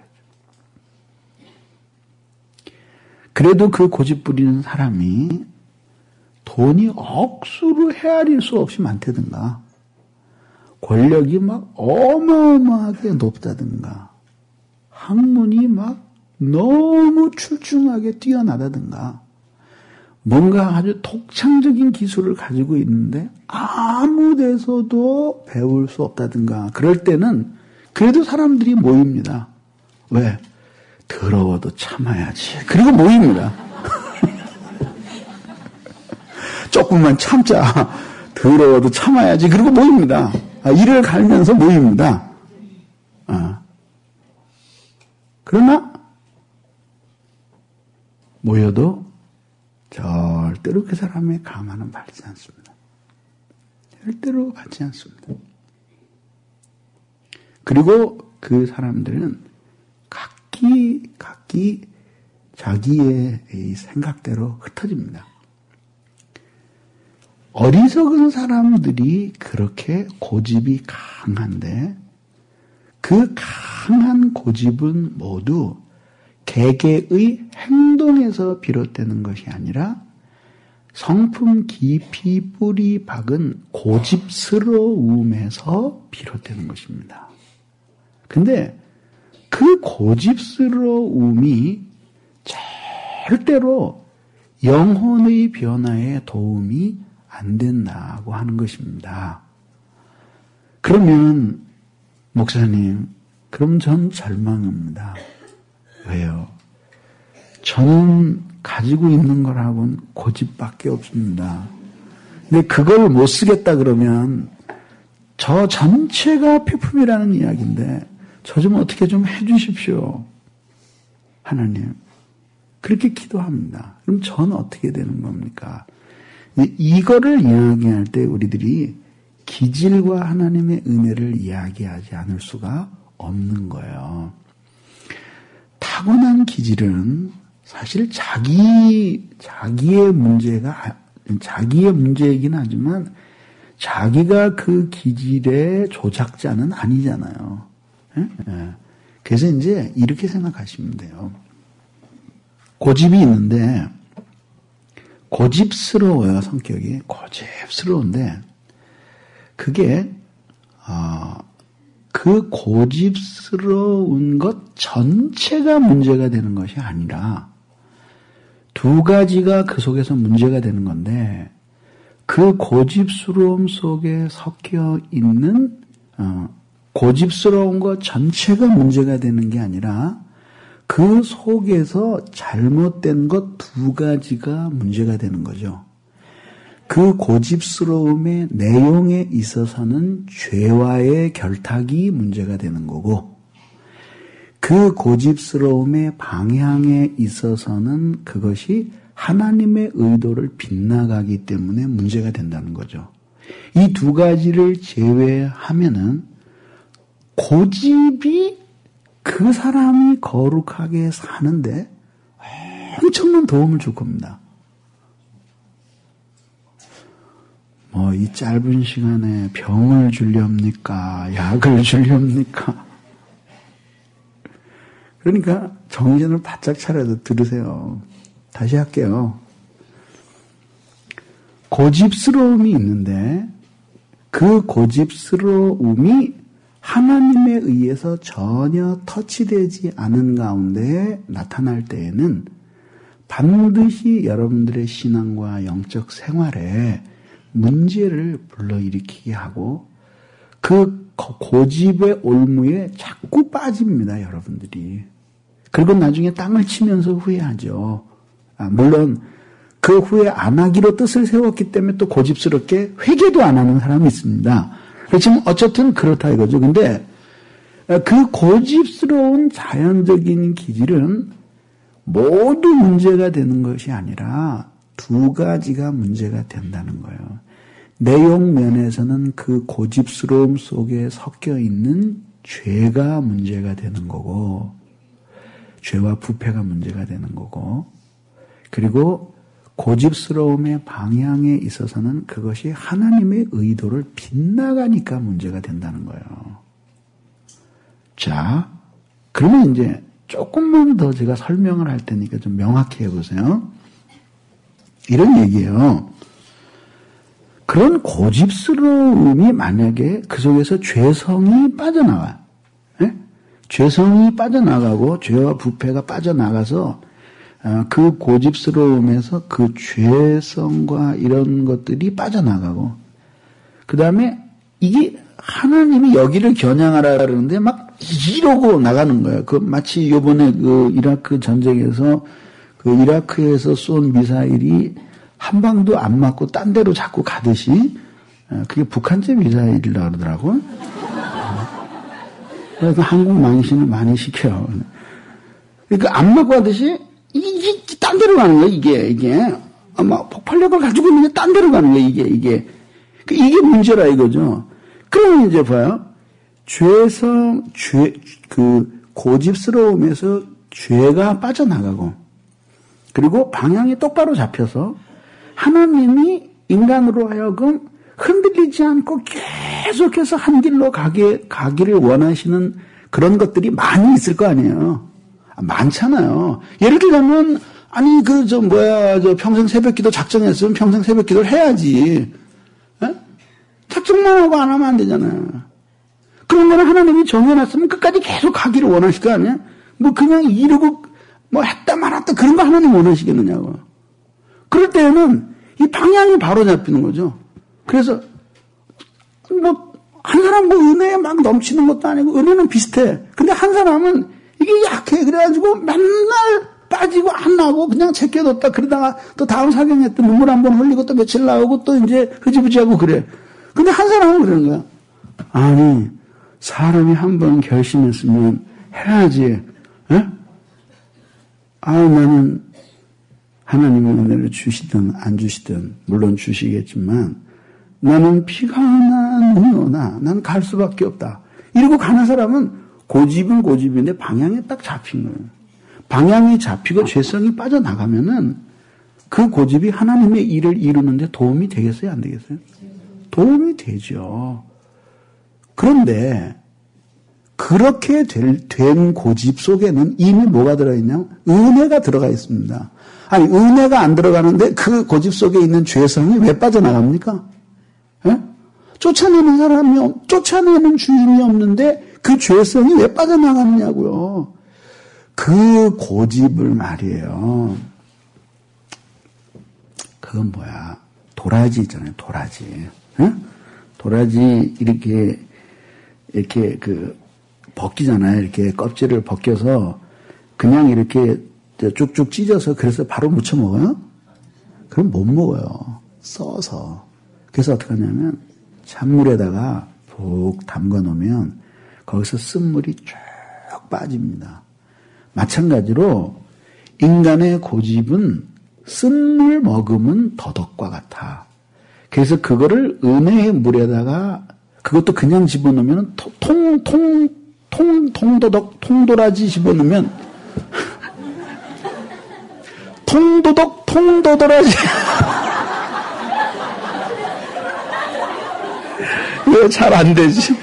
그래도 그 고집 부리는 사람이 돈이 억수로 헤아릴 수 없이 많다든가 권력이 막 어마어마하게 높다든가 학문이 막 너무 출중하게 뛰어나다든가 뭔가 아주 독창적인 기술을 가지고 있는데 아무 데서도 배울 수 없다든가 그럴 때는 그래도 사람들이 모입니다. 왜? 더러워도 참아야지. 그리고 모입니다. 조금만 참자. 더러워도 참아야지. 그리고 모입니다. 이를 갈면서 모입니다. 그러나 모여도 절대로 그 사람의 가마는 받지 않습니다. 절대로 받지 않습니다. 그리고 그 사람들은 각기 자기의 생각대로 흩어집니다. 어리석은 사람들이 그렇게 고집이 강한데 그 강한 고집은 모두 개개의 행동에서 비롯되는 것이 아니라 성품 깊이 뿌리 박은 고집스러움에서 비롯되는 것입니다. 근데 그 고집스러움이 절대로 영혼의 변화에 도움이 안 된다고 하는 것입니다. 그러면 목사님, 그럼 전 절망합니다. 왜요? 저는 가지고 있는 거라고는 고집밖에 없습니다. 근데 그걸 못 쓰겠다 그러면 저 전체가 폐품이라는 이야기인데 저 좀 어떻게 좀 해주십시오. 하나님. 그렇게 기도합니다. 그럼 전 어떻게 되는 겁니까? 이거를 이야기할 때 우리들이 기질과 하나님의 은혜를 이야기하지 않을 수가 없는 거예요. 타고난 기질은 사실 자기의 문제이긴 하지만 자기가 그 기질의 조작자는 아니잖아요. 그래서 이제 이렇게 생각하시면 돼요. 고집이 있는데 고집스러워요. 성격이 고집스러운데 그게 그 고집스러운 것 전체가 문제가 되는 것이 아니라 두 가지가 그 속에서 문제가 되는 건데 그 고집스러움 속에 섞여 있는 고집스러운 것 전체가 문제가 되는 게 아니라 그 속에서 잘못된 것 두 가지가 문제가 되는 거죠. 그 고집스러움의 내용에 있어서는 죄와의 결탁이 문제가 되는 거고 그 고집스러움의 방향에 있어서는 그것이 하나님의 의도를 빗나가기 때문에 문제가 된다는 거죠. 이 두 가지를 제외하면은 고집이 그 사람이 거룩하게 사는데 엄청난 도움을 줄 겁니다. 이 짧은 시간에 병을 주렵니까? 약을 주렵니까? 그러니까 정신을 바짝 차려서 들으세요. 다시 할게요. 고집스러움이 있는데 그 고집스러움이 하나님에 의해서 전혀 터치되지 않은 가운데 나타날 때에는 반드시 여러분들의 신앙과 영적 생활에 문제를 불러일으키게 하고 그 고집의 올무에 자꾸 빠집니다. 여러분들이. 그리고 나중에 땅을 치면서 후회하죠. 물론 그 후회 안 하기로 뜻을 세웠기 때문에 또 고집스럽게 회개도 안 하는 사람이 있습니다. 그렇지만 어쨌든 그렇다 이거죠. 근데 그 고집스러운 자연적인 기질은 모두 문제가 되는 것이 아니라 두 가지가 문제가 된다는 거예요. 내용 면에서는 그 고집스러움 속에 섞여 있는 죄가 문제가 되는 거고, 죄와 부패가 문제가 되는 거고, 그리고 고집스러움의 방향에 있어서는 그것이 하나님의 의도를 빗나가니까 문제가 된다는 거예요. 자, 그러면 이제 조금만 더 제가 설명을 할 테니까 좀 명확히 해보세요. 이런 얘기예요. 그런 고집스러움이 만약에 그 속에서 죄성이 빠져나와요. 예? 죄성이 빠져나가고 죄와 부패가 빠져나가서 그 고집스러움에서 그 죄성과 이런 것들이 빠져나가고, 그 다음에 이게 하나님이 여기를 겨냥하라 그러는데 막 이러고 나가는 거예요. 그 마치 요번에 그 이라크 전쟁에서 그 이라크에서 쏜 미사일이 한 방도 안 맞고 딴 데로 자꾸 가듯이, 그게 북한제 미사일이라고 그러더라고요. 그래서 한국 망신을 많이 시켜요. 그러니까 안 맞고 가듯이 이게 딴 데로 가는 거예요, 이게. 아마 폭발력을 가지고 있는데 딴 데로 가는 거예요, 이게. 이게 문제라 이거죠. 그러면 이제 봐요. 그 고집스러움에서 죄가 빠져나가고, 그리고 방향이 똑바로 잡혀서 하나님이 인간으로 하여금 흔들리지 않고 계속해서 한 길로 가기를 원하시는 그런 것들이 많이 있을 거 아니에요. 많잖아요. 예를 들자면, 아니, 평생 새벽기도 작정했으면 평생 새벽기도를 해야지. 에? 작정만 하고 안 하면 안 되잖아요. 그런 거는 하나님이 정해놨으면 끝까지 계속 가기를 원하실 거 아니에요? 그냥 이러고, 했다 말았다 그런 거 하나님 원하시겠느냐고. 그럴 때에는 이 방향이 바로 잡히는 거죠. 그래서, 한 사람 은혜에 막 넘치는 것도 아니고, 은혜는 비슷해. 근데 한 사람은 이게 약해. 그래가지고 맨날 빠지고 안 나오고 그냥 제껴뒀다. 그러다가 또 다음 사경에 또 눈물 한 번 흘리고 또 며칠 나오고 또 이제 흐지부지하고 그래. 근데 한 사람은 그러는 거야. 아니, 사람이 한 번 결심했으면 해야지. 에? 나는 하나님의 은혜를 주시든 안 주시든 물론 주시겠지만 나는 비가 오나 눈이 오나 난 갈 수밖에 없다. 이러고 가는 사람은 고집은 고집인데 방향이 딱 잡힌 거예요. 방향이 잡히고 죄성이 빠져나가면은 그 고집이 하나님의 일을 이루는데 도움이 되겠어요? 안 되겠어요? 도움이 되죠. 그런데 그렇게 된 고집 속에는 이미 뭐가 들어있냐면 은혜가 들어가 있습니다. 아니, 은혜가 안 들어가는데 그 고집 속에 있는 죄성이 왜 빠져나갑니까? 예? 쫓아내는 주인이 없는데 그 죄성이 왜 빠져나가느냐고요. 그 고집을 말이에요. 그건 뭐야? 도라지 있잖아요, 도라지. 응? 도라지 이렇게 벗기잖아요. 이렇게 껍질을 벗겨서 그냥 이렇게 쭉쭉 찢어서 그래서 바로 무쳐 먹어요? 그럼 못 먹어요. 써서. 그래서 어떻게 하냐면 찬물에다가 푹 담가 놓으면 거기서 쓴물이 쭉 빠집니다. 마찬가지로 인간의 고집은 쓴물 머금은 도덕과 같아. 그래서 그거를 은혜의 물에다가 그것도 그냥 집어넣으면 통도라지 집어넣으면 통도라지 왜 잘 안 되지?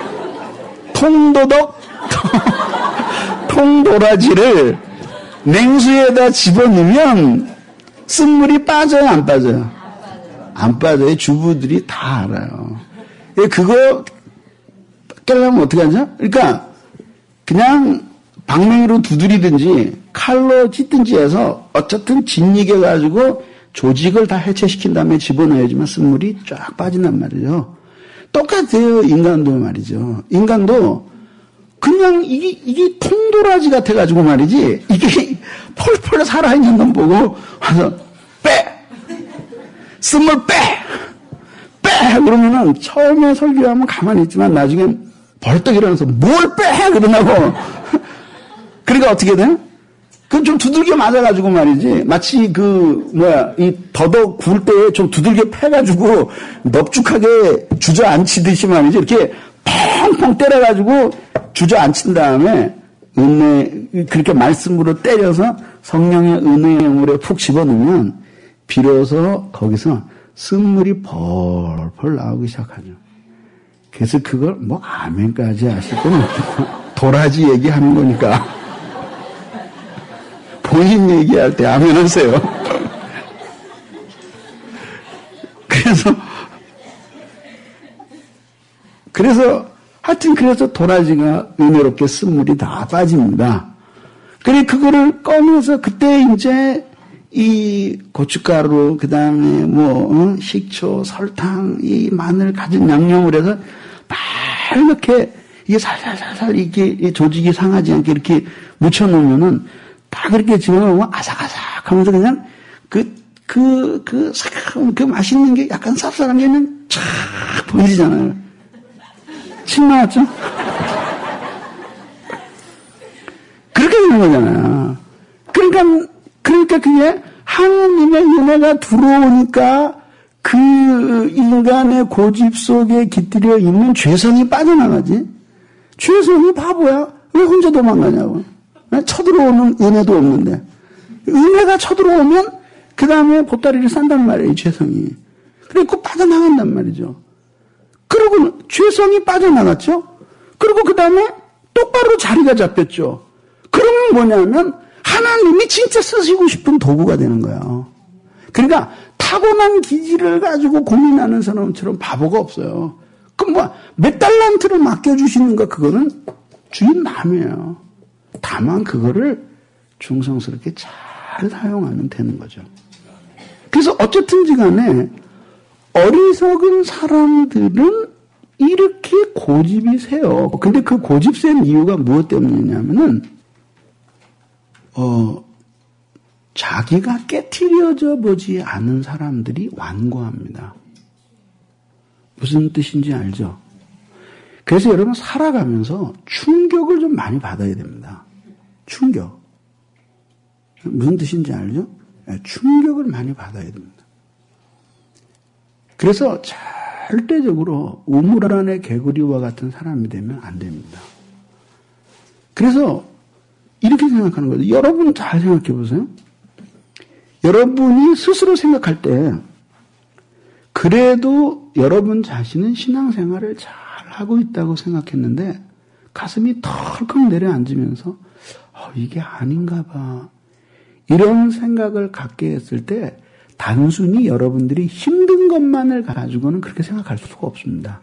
통도라지를 냉수에다 집어넣으면 쓴물이 빠져요, 안 빠져요? 안 빠져요. 주부들이 다 알아요. 그거 깨려면 어떻게 하죠? 그러니까 그냥 방맹이로 두드리든지 칼로 찢든지 해서 어쨌든 짓이겨가지고 조직을 다 해체시킨 다음에 집어넣어야지만 쓴물이 쫙 빠진단 말이죠. 똑같아요, 인간도 말이죠. 인간도 그냥 이게 통도라지 같아가지고 말이지, 이게 펄펄 살아있는 건 보고 와서 쓴물 빼! 그러면은 처음에 설교하면 가만히 있지만 나중엔 벌떡 일어나서 뭘 빼! 그러나고. 그러니까 어떻게 돼? 그건 좀 두들겨 맞아가지고 말이지. 마치 이 더덕 구울 때 좀 두들겨 패가지고 넙죽하게 주저앉히듯이 말이지. 이렇게 펑펑 때려가지고 주저앉힌 다음에 그렇게 말씀으로 때려서 성령의 은혜의 물에 푹 집어넣으면 비로소 거기서 쓴물이 펄펄 나오기 시작하죠. 그래서 그걸 아멘까지 하시고 도라지 얘기하는 거니까 본인 얘기할 때 아멘 하세요. 그래서 도라지가 은혜롭게 쓴물이 다 빠집니다. 그거를 꺼내서 그때 이제 이 고춧가루, 그 다음에 식초, 설탕, 이 마늘 가진 양념을 해서 막 이렇게 이게 살살살살 이렇게 조직이 상하지 않게 이렇게 묻혀놓으면은 딱 그렇게 집어넣으면 아삭아삭 하면서 그냥 그 맛있는 게 약간 쌉쌀한 게 그냥 쫙 보이잖아요. 침 나왔죠? 그렇게 되는 거잖아요. 그러니까 그게 하나님의 은혜가 들어오니까 그 인간의 고집 속에 깃들여 있는 죄성이 빠져나가지. 죄성이 바보야. 왜 혼자 도망가냐고. 쳐들어오는 은혜도 없는데. 은혜가 쳐들어오면 그 다음에 보따리를 싼단 말이에요. 죄성이. 그리고 빠져나간단 말이죠. 그리고 죄성이 빠져나갔죠. 그리고 그 다음에 똑바로 자리가 잡혔죠. 그러면 뭐냐면 하나님이 진짜 쓰시고 싶은 도구가 되는 거예요. 그러니까 타고난 기질을 가지고 고민하는 사람처럼 바보가 없어요. 그럼 몇 달란트를 맡겨주시는 거 그거는 주인 마음이에요. 다만 그거를 중성스럽게 잘 사용하면 되는 거죠. 그래서 어쨌든지 간에 어리석은 사람들은 이렇게 고집이 세요. 근데 그 고집 센 이유가 무엇 때문이냐면은 자기가 깨트려져 보지 않은 사람들이 완고합니다. 무슨 뜻인지 알죠? 그래서 여러분 살아가면서 충격을 좀 많이 받아야 됩니다. 충격. 무슨 뜻인지 알죠? 충격을 많이 받아야 됩니다. 그래서 절대적으로 우물 안의 개구리와 같은 사람이 되면 안 됩니다. 그래서 이렇게 생각하는 거죠. 여러분 잘 생각해 보세요. 여러분이 스스로 생각할 때 그래도 여러분 자신은 신앙생활을 잘 하고 있다고 생각했는데 가슴이 덜컥 내려앉으면서 이게 아닌가 봐. 이런 생각을 갖게 했을 때 단순히 여러분들이 힘든 것만을 가지고는 그렇게 생각할 수가 없습니다.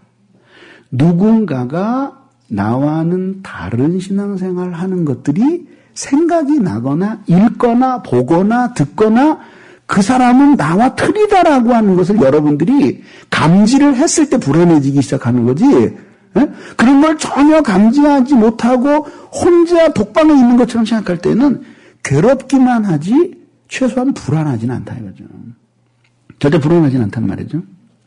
누군가가 나와는 다른 신앙생활을 하는 것들이 생각이 나거나 읽거나 보거나 듣거나 그 사람은 나와 틀리다라고 하는 것을 여러분들이 감지를 했을 때 불안해지기 시작하는 거지. 그런 걸 전혀 감지하지 못하고 혼자 독방에 있는 것처럼 생각할 때는 괴롭기만 하지 최소한 불안하지는 않다 이거죠. 절대 불안하지는 않단 말이죠.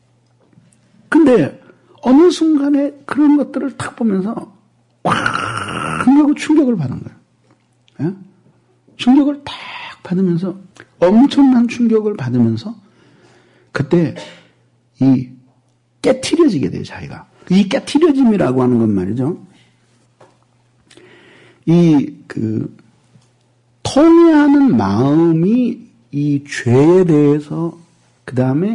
근데 어느 순간에 그런 것들을 딱 보면서 꽉 하고 충격을 받은 거예요. 충격을 딱 받으면서 엄청난 충격을 받으면서 그때 이 깨트려지게 돼요. 자기가. 이 깨트려짐이라고 하는 건 말이죠. 통회하는 마음이 이 죄에 대해서 그 다음에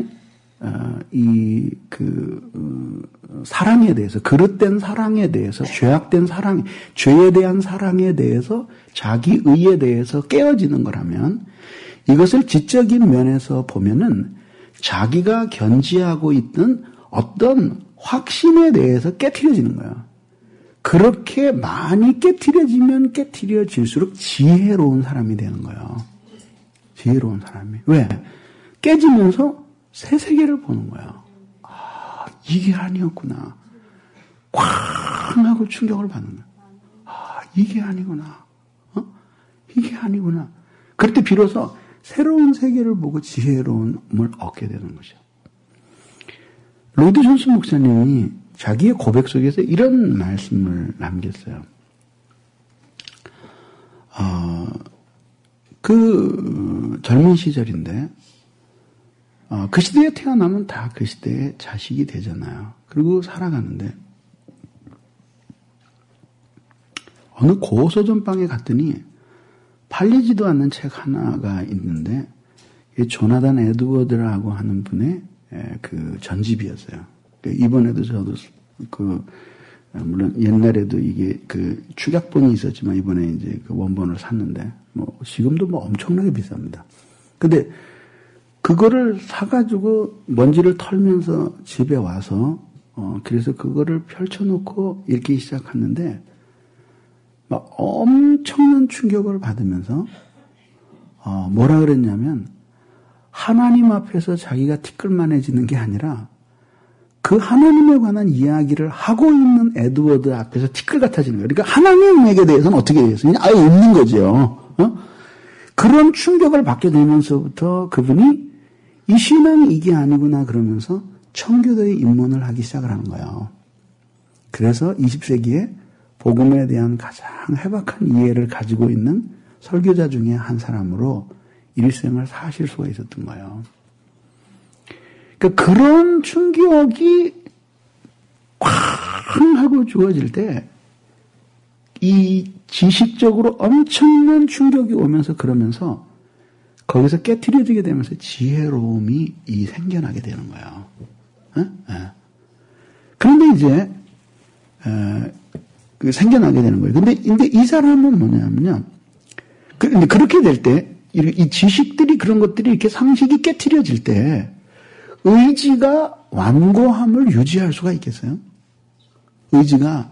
사랑에 대해서 그릇된 사랑에 대해서 죄악된 사랑, 죄에 대한 사랑에 대해서 자기 의에 대해서 깨어지는 거라면 이것을 지적인 면에서 보면은 자기가 견지하고 있던 어떤 확신에 대해서 깨트려지는 거야. 그렇게 많이 깨트려지면 깨트려질수록 지혜로운 사람이 되는 거예요. 지혜로운 사람이. 왜? 깨지면서 새 세계를 보는 거야. 이게 아니었구나. 쾅 하고 충격을 받는 거야. 이게 아니구나. 이게 아니구나. 그때 비로소 새로운 세계를 보고 지혜로움을 얻게 되는 거죠. 로이드 존슨 목사님이 자기의 고백 속에서 이런 말씀을 남겼어요. 젊은 시절인데, 그 시대에 태어나면 다 그 시대의 자식이 되잖아요. 그리고 살아가는데, 어느 고서점방에 갔더니 팔리지도 않는 책 하나가 있는데, 조나단 에드워드라고 하는 분의 그 전집이었어요. 이번에도 저도 물론 옛날에도 이게 그 축약본이 있었지만 이번에 이제 그 원본을 샀는데, 지금도 엄청나게 비쌉니다. 근데 그거를 사가지고 먼지를 털면서 집에 와서, 그래서 그거를 펼쳐놓고 읽기 시작하는데, 막 엄청난 충격을 받으면서, 뭐라 그랬냐면, 하나님 앞에서 자기가 티끌만해지는 게 아니라, 그 하나님에 관한 이야기를 하고 있는 에드워드 앞에서 티끌 같아지는 거예요. 그러니까 하나님에게 대해서는 어떻게 되겠어요? 그냥 아예 없는 거죠. 그런 충격을 받게 되면서부터 그분이 이 신앙이 이게 아니구나 그러면서 청교도에 입문을 하기 시작을 하는 거예요. 그래서 20세기에 복음에 대한 가장 해박한 이해를 가지고 있는 설교자 중에 한 사람으로 일생을 사실 수가 있었던 거예요. 그러니까 그런 충격이 쾅 하고 주어질 때 이 지식적으로 엄청난 충격이 오면서 그러면서 거기서 깨트려지게 되면서 지혜로움이 생겨나게 되는 거예요. 그런데 이제 생겨나게 되는 거예요. 근데 이 사람은 뭐냐면요. 근데 그렇게 될 때 이 지식들이 그런 것들이 이렇게 상식이 깨트려질 때 의지가 완고함을 유지할 수가 있겠어요? 의지가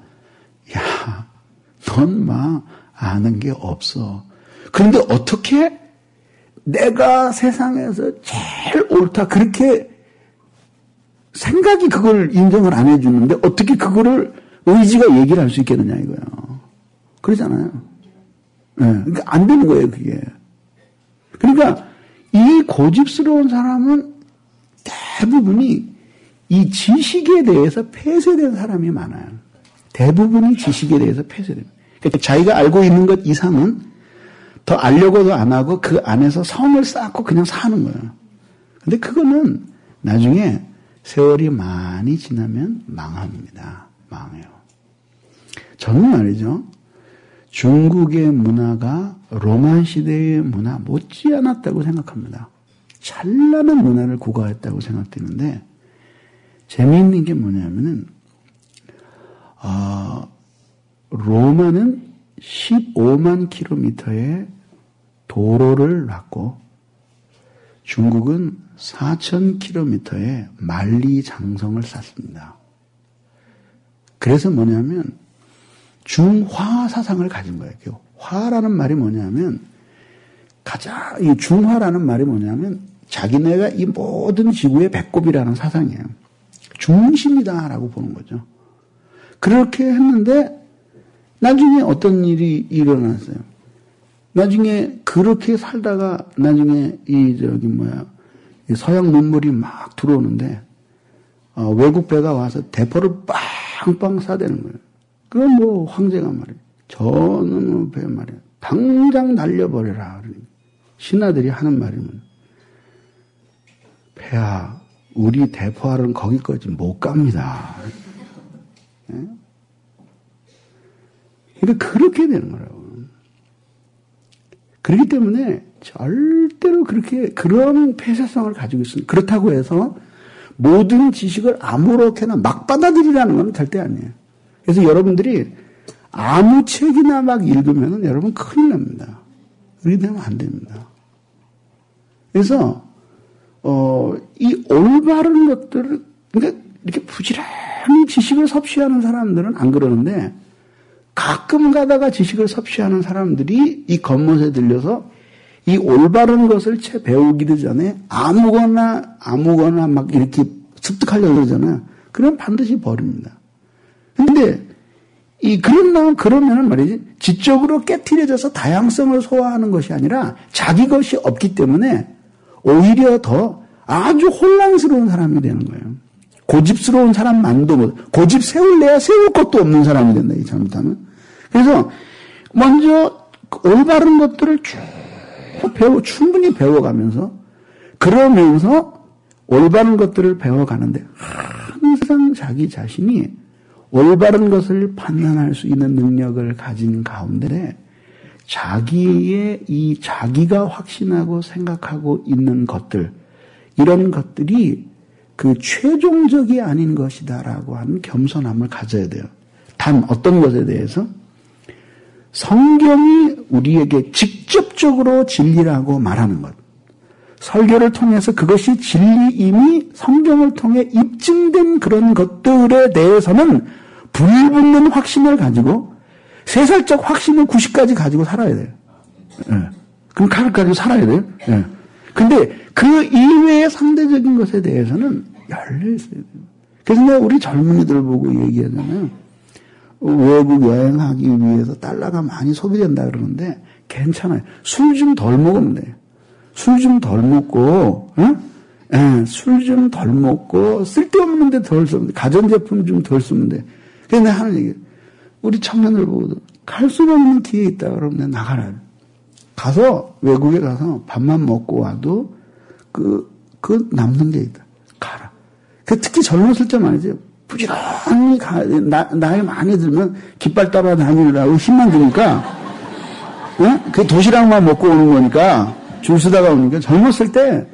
넌 막 아는 게 없어. 그런데 어떻게 내가 세상에서 제일 옳다 그렇게 생각이 그걸 인정을 안 해주는데 어떻게 그거를 의지가 얘기를 할 수 있겠느냐 이거예요. 그러잖아요. 그러니까 안 되는 거예요 그게. 그러니까 이 고집스러운 사람은 대부분이 이 지식에 대해서 폐쇄된 사람이 많아요. 대부분이 지식에 대해서 폐쇄됩니다. 그러니까 자기가 알고 있는 것 이상은 더 알려고도 안 하고 그 안에서 성을 쌓고 그냥 사는 거예요. 근데 그거는 나중에 세월이 많이 지나면 망합니다. 망해요. 저는 말이죠. 중국의 문화가 로마 시대의 문화 못지않았다고 생각합니다. 찬란한 문화를 구가했다고 생각되는데 재미있는 게 뭐냐면은 로마는 15만 킬로미터의 도로를 놨고 중국은 4천 킬로미터의 만리장성을 쌓습니다. 그래서 뭐냐면 중화 사상을 가진 거예요. 화라는 말이 뭐냐면 이 중화라는 말이 뭐냐면 자기네가 이 모든 지구의 배꼽이라는 사상이에요. 중심이다라고 보는 거죠. 그렇게 했는데 나중에 어떤 일이 일어났어요. 나중에 그렇게 살다가 나중에 이 서양 문물이 막 들어오는데 외국 배가 와서 대포를 빵빵 쏴대는 거예요. 그건 뭐 황제가 말이에요. 저는 배 말이에요. 당장 날려버려라. 신하들이 하는 말이면 배야 우리 대포알은 거기까지 못 갑니다. 그러니까 그렇게 되는 거라고. 그렇기 때문에 절대로 그런 폐쇄성을 가지고 있습니다. 그렇다고 해서 모든 지식을 아무렇게나 막 받아들이라는 건 절대 아니에요. 그래서 여러분들이 아무 책이나 막 읽으면 여러분 큰일 납니다. 그렇게 되면 안 됩니다. 그래서 이 올바른 것들을 그러니까 이렇게 부지런히 지식을 섭취하는 사람들은 안 그러는데 가끔 가다가 지식을 섭취하는 사람들이 이 겉멋에 들려서 이 올바른 것을 채 배우기도 전에 아무거나 막 이렇게 습득하려고 그러잖아요. 그럼 반드시 버립니다. 근데 그러면은 말이지, 지적으로 깨트려져서 다양성을 소화하는 것이 아니라 자기 것이 없기 때문에 오히려 더 아주 혼란스러운 사람이 되는 거예요. 고집스러운 사람만도 못, 고집 세울래야 세울 것도 없는 사람이 된다, 이 잘못하면. 그래서 먼저 올바른 것들을 쭉 충분히 배워가면서, 그러면서 올바른 것들을 배워가는데, 항상 자기 자신이 올바른 것을 판단할 수 있는 능력을 가진 가운데, 자기가 확신하고 생각하고 있는 것들, 이런 것들이 그 최종적이 아닌 것이다라고 하는 겸손함을 가져야 돼요. 단 어떤 것에 대해서? 성경이 우리에게 직접적으로 진리라고 말하는 것. 설교를 통해서 그것이 진리임이 성경을 통해 입증된 그런 것들에 대해서는 불붙는 확신을 가지고 세살적 확신을 90까지 가지고 살아야 돼요. 예. 그럼 칼을 가지고 살아야 돼요. 예. 근데 그 이외의 상대적인 것에 대해서는 열려 있어야 돼요. 그래서 내가 우리 젊은이들 보고 얘기하잖아요. 외국 여행하기 위해서 달러가 많이 소비된다 그러는데 괜찮아요. 술 좀 덜 먹으면 돼요. 술 좀 덜 먹고, 예, 술 좀 덜 먹고, 쓸데없는데 덜 쓰면 돼. 가전제품 좀 덜 쓰면 돼. 그래서 내가 하는 얘기, 우리 청년들 보고도 갈 수 없는 기회 있다 그러면 내가 나가라. 가서, 외국에 가서 밥만 먹고 와도 그 남는 게 있다. 가라. 특히 젊었을 때 말이죠. 부지런히 나이 많이 들면 깃발 따라 다니느라고 힘만 드니까, 예? 그 도시락만 먹고 오는 거니까, 줄 서다가 오니까 젊었을 때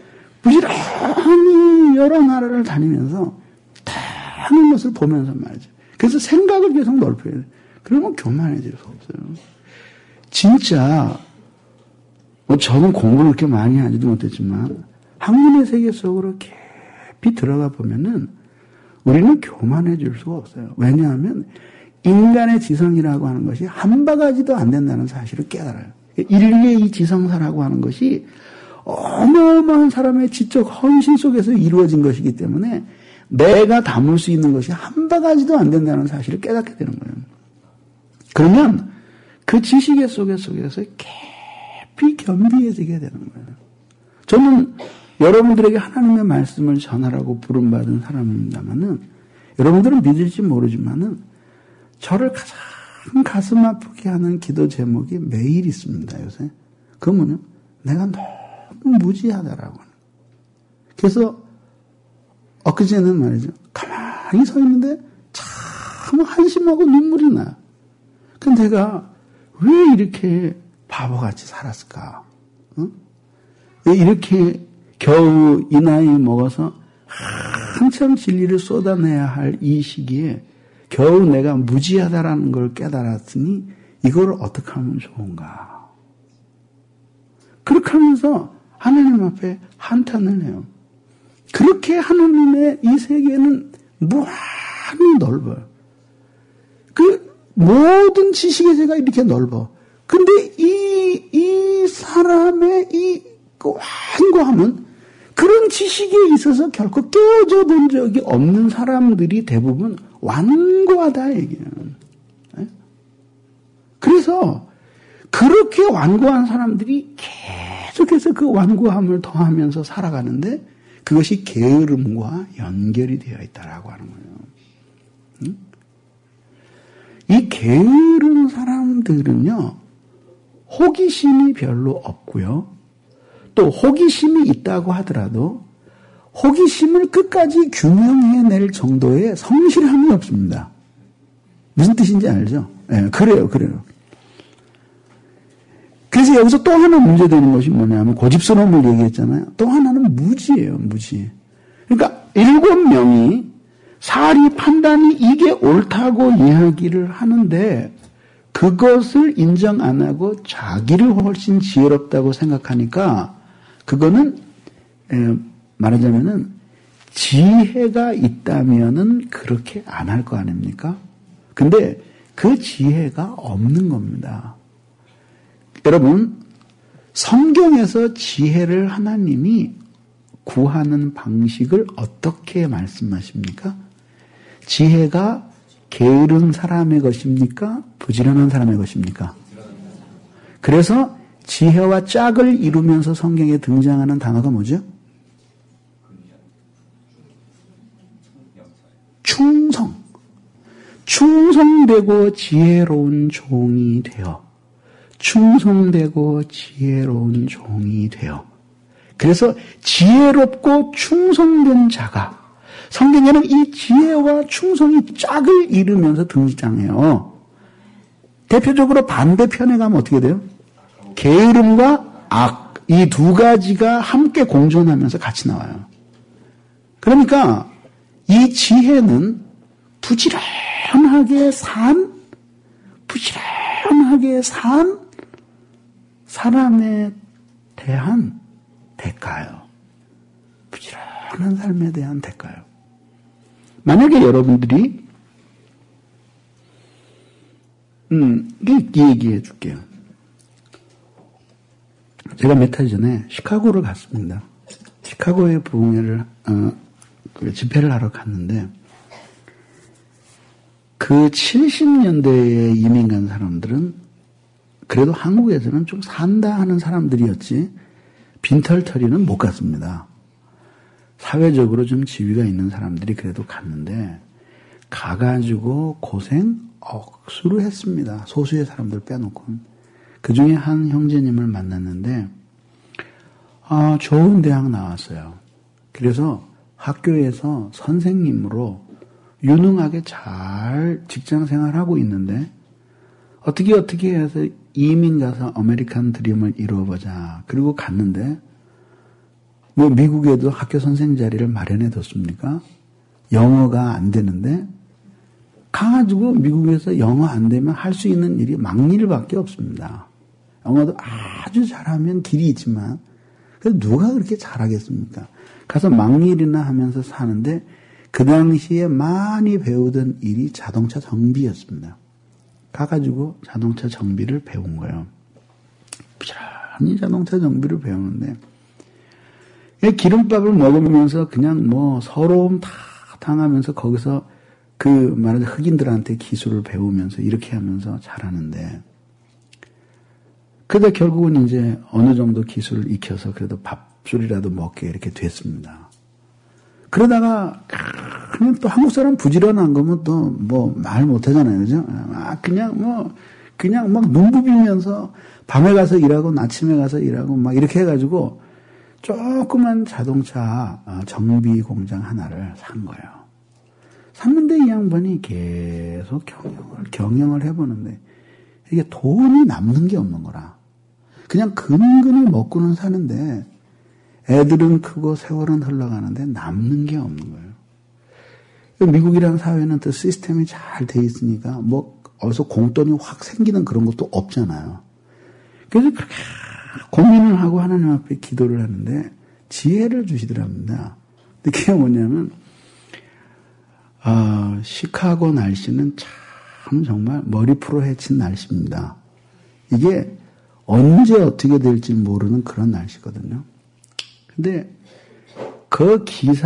부지런히 여러 나라를 다니면서 다양한 것을 보면서 말이죠. 그래서 생각을 계속 넓혀야 돼요. 그러면 교만해질 수 없어요. 진짜 저는 공부를 그렇게 많이 하지도 못했지만 학문의 세계 속으로 깊이 들어가 보면은 우리는 교만해질 수가 없어요. 왜냐하면 인간의 지성이라고 하는 것이 한 바가지도 안 된다는 사실을 깨달아요. 인류의 이 지성사라고 하는 것이 어마어마한 사람의 지적 헌신 속에서 이루어진 것이기 때문에 내가 담을 수 있는 것이 한 바가지도 안 된다는 사실을 깨닫게 되는 거예요. 그러면 그 지식의 속에서 깊이 겸비해지게 되는 거예요. 저는 여러분들에게 하나님의 말씀을 전하라고 부름받은 사람입니다만은 여러분들은 믿을지 모르지만은 저를 가장 가슴 아프게 하는 기도 제목이 매일 있습니다, 요새. 그 뭐냐? 내가 너무 무지하다라고. 그래서, 엊그제는 말이죠. 가만히 서 있는데 참 한심하고 눈물이 나. 근데 내가 왜 이렇게 바보같이 살았을까? 응? 왜 이렇게 겨우 이 나이 먹어서 한참 진리를 쏟아내야 할 이 시기에 겨우 내가 무지하다라는 걸 깨달았으니 이걸 어떻게 하면 좋은가. 그렇게 하면서 하나님 앞에 한탄을 해요. 그렇게 하나님의 이 세계는 무한히 넓어요. 그 모든 지식의 세계가 이렇게 넓어. 근데 이 사람의 이 완고함은 그런 지식에 있어서 결코 깨어져 본 적이 없는 사람들이 대부분 완고하다 얘기예요. 그래서 그렇게 완고한 사람들이 계속해서 그 완고함을 더하면서 살아가는데 그것이 게으름과 연결이 되어 있다라고 하는 거예요. 이 게으른 사람들은요, 호기심이 별로 없고요. 또 호기심이 있다고 하더라도 호기심을 끝까지 규명해낼 정도의 성실함이 없습니다. 무슨 뜻인지 알죠? 네, 그래요. 그래서 여기서 또 하나 문제되는 것이 뭐냐면 고집스러움을 얘기했잖아요. 또 하나는 무지예요, 무지. 그러니까 7명이 사리 판단이 이게 옳다고 이야기를 하는데 그것을 인정 안 하고 자기를 훨씬 지혜롭다고 생각하니까 그거는 말하자면은 지혜가 있다면은 그렇게 안 할 거 아닙니까? 근데 그 지혜가 없는 겁니다. 여러분, 성경에서 지혜를 하나님이 구하는 방식을 어떻게 말씀하십니까? 지혜가 게으른 사람의 것입니까? 부지런한 사람의 것입니까? 그래서 지혜와 짝을 이루면서 성경에 등장하는 단어가 뭐죠? 충성. 충성되고 지혜로운 종이 되어 충성되고 지혜로운 종이 되어. 그래서 지혜롭고 충성된 자가 성경에는 이 지혜와 충성이 짝을 이루면서 등장해요. 대표적으로 반대편에 가면 어떻게 돼요? 게으름과 악, 이 두 가지가 함께 공존하면서 같이 나와요. 그러니까 이 지혜는 부지런하게 산 사람에 대한 대가요. 부지런한 삶에 대한 대가요. 만약에 여러분들이 얘기해 줄게요. 제가 몇 달 전에 시카고를 갔습니다. 시카고에 부흥회를 집회를 하러 갔는데 그 70년대에 이민 간 사람들은 그래도 한국에서는 좀 산다 하는 사람들이었지 빈털터리는 못 갔습니다. 사회적으로 좀 지위가 있는 사람들이 그래도 갔는데 가가지고 고생 억수로 했습니다. 소수의 사람들 빼놓고. 그 중에 한 형제님을 만났는데 좋은 대학 나왔어요. 그래서 학교에서 선생님으로 유능하게 잘 직장 생활하고 있는데 어떻게 해서 이민 가서 아메리칸 드림을 이루어보자. 그리고 갔는데 뭐 미국에도 학교 선생 자리를 마련해 뒀습니까? 영어가 안 되는데 가가지고 미국에서 영어 안 되면 할 수 있는 일이 막일밖에 없습니다. 영어도 아주 잘하면 길이 있지만 그래서 누가 그렇게 잘하겠습니까? 가서 막일이나 하면서 사는데 그 당시에 많이 배우던 일이 자동차 정비였습니다. 가가지고 자동차 정비를 배운 거예요. 부지런히 자동차 정비를 배우는데 기름밥을 먹으면서 그냥 뭐 서러움 다 당하면서 거기서 그 말하자 흑인들한테 기술을 배우면서 이렇게 하면서 잘하는데 그러다 결국은 이제 어느 정도 기술을 익혀서 그래도 밥술이라도 먹게 이렇게 됐습니다. 그러다가 그냥 또 한국 사람 부지런한 거면 또 뭐 말 못하잖아요, 그죠? 그냥 막 눈 부비면서 밤에 가서 일하고 아침에 가서 일하고 막 이렇게 해가지고 조그만 자동차 정비 공장 하나를 산 거예요. 샀는데 이 양반이 계속 경영을 해보는데 이게 돈이 남는 게 없는 거라. 그냥 근근히 먹고는 사는데 애들은 크고 세월은 흘러가는데 남는 게 없는 거예요. 미국이라는 사회는 또 시스템이 잘 돼 있으니까 뭐 어디서 공돈이 확 생기는 그런 것도 없잖아요. 그래서 그렇게 고민을 하고 하나님 앞에 기도를 하는데 지혜를 주시더랍니다. 근데 그게 뭐냐면 시카고 날씨는 참 정말 머리 풀어 헤친 날씨입니다. 이게 언제 어떻게 될지 모르는 그런 날씨거든요. 근데 그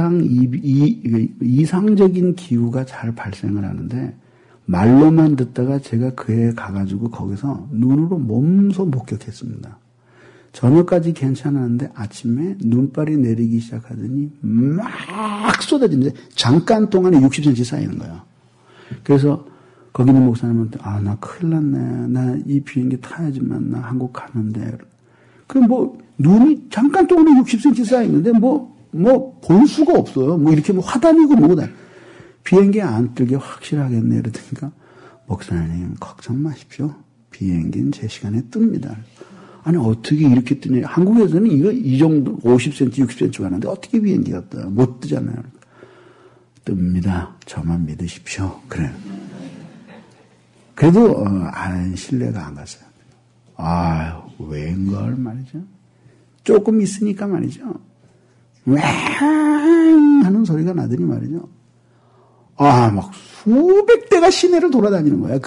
이상적인 기후가 잘 발생을 하는데 말로만 듣다가 제가 그 해에 가가지고 거기서 눈으로 몸소 목격했습니다. 저녁까지 괜찮았는데 아침에 눈발이 내리기 시작하더니 막 쏟아지는데 잠깐 동안에 60cm 쌓이는 거예요. 그래서 거기 있는 목사님한테 나 큰일 났네. 나 이 비행기 타야지만 나 한국 가는데. 눈이 잠깐 동안에 60cm 쌓이는데 볼 수가 없어요. 이렇게 화단이고 뭐다. 비행기 안 뜨게 확실하겠네. 이러니까 목사님 걱정 마십시오. 비행기는 제 시간에 뜹니다. 아니 어떻게 이렇게 뜨냐. 한국에서는 이 정도 50cm, 60cm 가는데 어떻게 비행기가 떠요. 못 뜨잖아요. 뜹니다. 저만 믿으십시오. 그래요. 그래도 신뢰가 안 갔어요. 웬걸 말이죠. 조금 있으니까 말이죠. 왱 하는 소리가 나더니 말이죠. 막 수백 대가 시내를 돌아다니는 거야.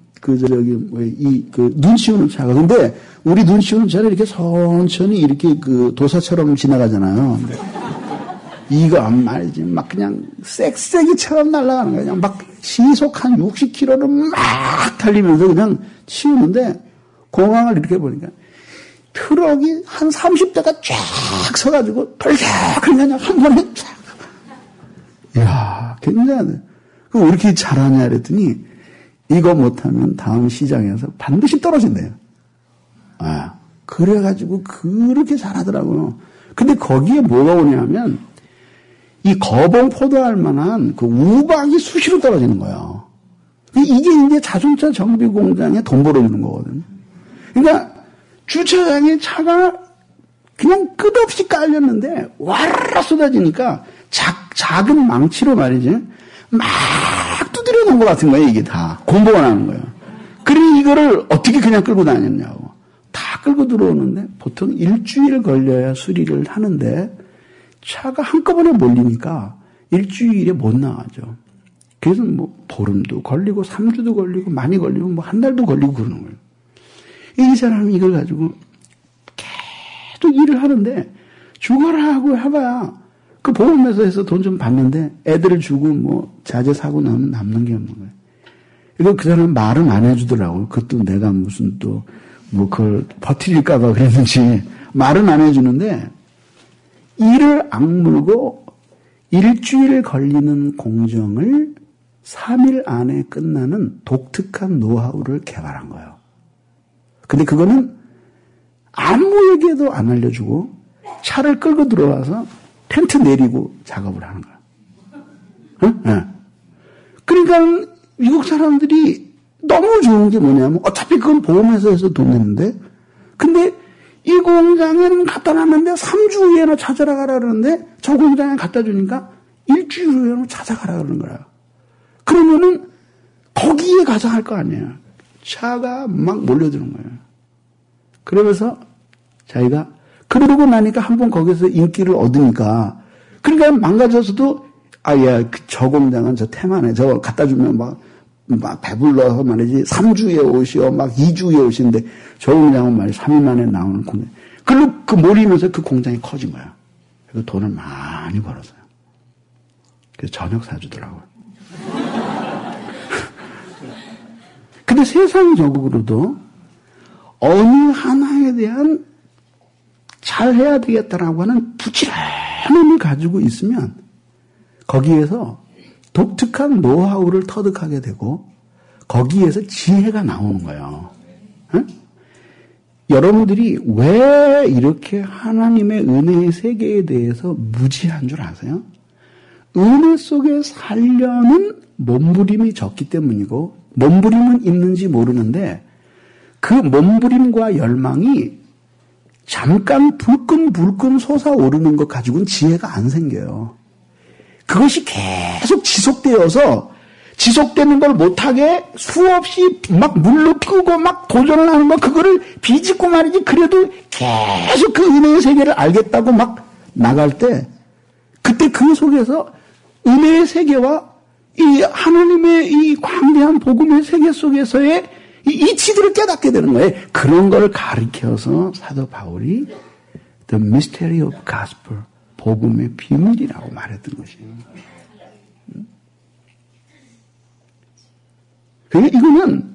눈 치우는 차가. 근데 우리 눈 치우는 차는 이렇게 천천히 이렇게 도사처럼 지나가잖아요. 이거 말이지. 막 그냥 쌕쌕이처럼 날아가는 거야. 그냥 막 시속 한 60km를 막 달리면서 그냥 치우는데 공항을 이렇게 보니까 트럭이 한 30대가 쫙 서가지고 덜덜 그냥 한 번에 쫙. 이야, 굉장하네. 그럼 왜 이렇게 잘하냐 그랬더니 이거 못하면 다음 시장에서 반드시 떨어진대요. 그래가지고 그렇게 잘하더라고요. 근데 거기에 뭐가 오냐면 이 거봉 포도할 만한 그 우박이 수시로 떨어지는 거예요. 이게 이제 자동차 정비 공장에 돈 벌어주는 거거든요. 그러니까 주차장에 차가 그냥 끝없이 깔렸는데 와르르 쏟아지니까 작은 망치로 말이지 막 두드려 놓은 것 같은 거예요. 이게 다 공부가 나는 거예요. 그러니 이거를 어떻게 그냥 끌고 다녔냐고. 다 끌고 들어오는데 보통 일주일 걸려야 수리를 하는데 차가 한꺼번에 몰리니까 일주일에 못 나가죠. 그래서 뭐 보름도 걸리고 3주도 걸리고 많이 걸리고 뭐 한 달도 걸리고 그러는 거예요. 이 사람이 이걸 가지고 계속 일을 하는데 죽어라 하고 해봐야 그 보험회사에서 돈 좀 받는데 애들을 주고 뭐 자재 사고 나면 남는 게 없는 거예요. 이거 그 사람 말은 안 해주더라고요. 그것도 내가 무슨 또 뭐 그걸 버티릴까봐 그랬는지 말은 안 해주는데 이를 악물고 일주일 걸리는 공정을 3일 안에 끝나는 독특한 노하우를 개발한 거예요. 근데 그거는 아무에게도 안 알려주고 차를 끌고 들어와서 텐트 내리고 작업을 하는 거예요. 응? 네. 그러니까 미국 사람들이 너무 좋은 게 뭐냐면 어차피 그건 보험회사에서 돈 내는데 근데 이 공장에는 갖다 놨는데 3주 후에나 찾아라 가라 그러는데 저 공장에 갖다 주니까 일주일 후에는 찾아가라 그러는 거야. 그러면은 거기에 가서 할 거 아니에요. 차가 막 몰려드는 거예요. 그러면서 자기가 그러고 나니까 한번 거기서 인기를 얻으니까 그러니까 망가져서도 저 공장은 저 태만해. 저거 갖다 주면 막 배불러서 말이지 3주에 오시오 막 2주에 오시는데 저 공장은 말이지 3일 만에 나오는 공장. 그리고 그 몰리면서 그 공장이 커진 거야. 그래서 돈을 많이 벌었어요. 그래서 저녁 사주더라고요. 근데 세상적으로도 어느 하나에 대한 잘해야 되겠다라고 하는 부지런함을 가지고 있으면 거기에서 독특한 노하우를 터득하게 되고 거기에서 지혜가 나오는 거예요. 응? 여러분들이 왜 이렇게 하나님의 은혜의 세계에 대해서 무지한 줄 아세요? 은혜 속에 살려는 몸부림이 적기 때문이고 몸부림은 있는지 모르는데 그 몸부림과 열망이 잠깐 불끈불끈 솟아오르는 것 가지고는 지혜가 안 생겨요. 그것이 계속 지속되는 걸 못하게 수없이 막 물로 푸고 막 도전을 하는 거 그거를 비집고 말이지 그래도 계속 그 은혜의 세계를 알겠다고 막 나갈 때 그때 그 속에서 은혜의 세계와 이 하나님의 이 광대한 복음의 세계 속에서의 이 이치들을 깨닫게 되는 거예요. 그런 걸 가리켜서 사도 바울이 The Mystery of Gospel 복음의 비밀이라고 말했던 것이에요. 그러니까 이거는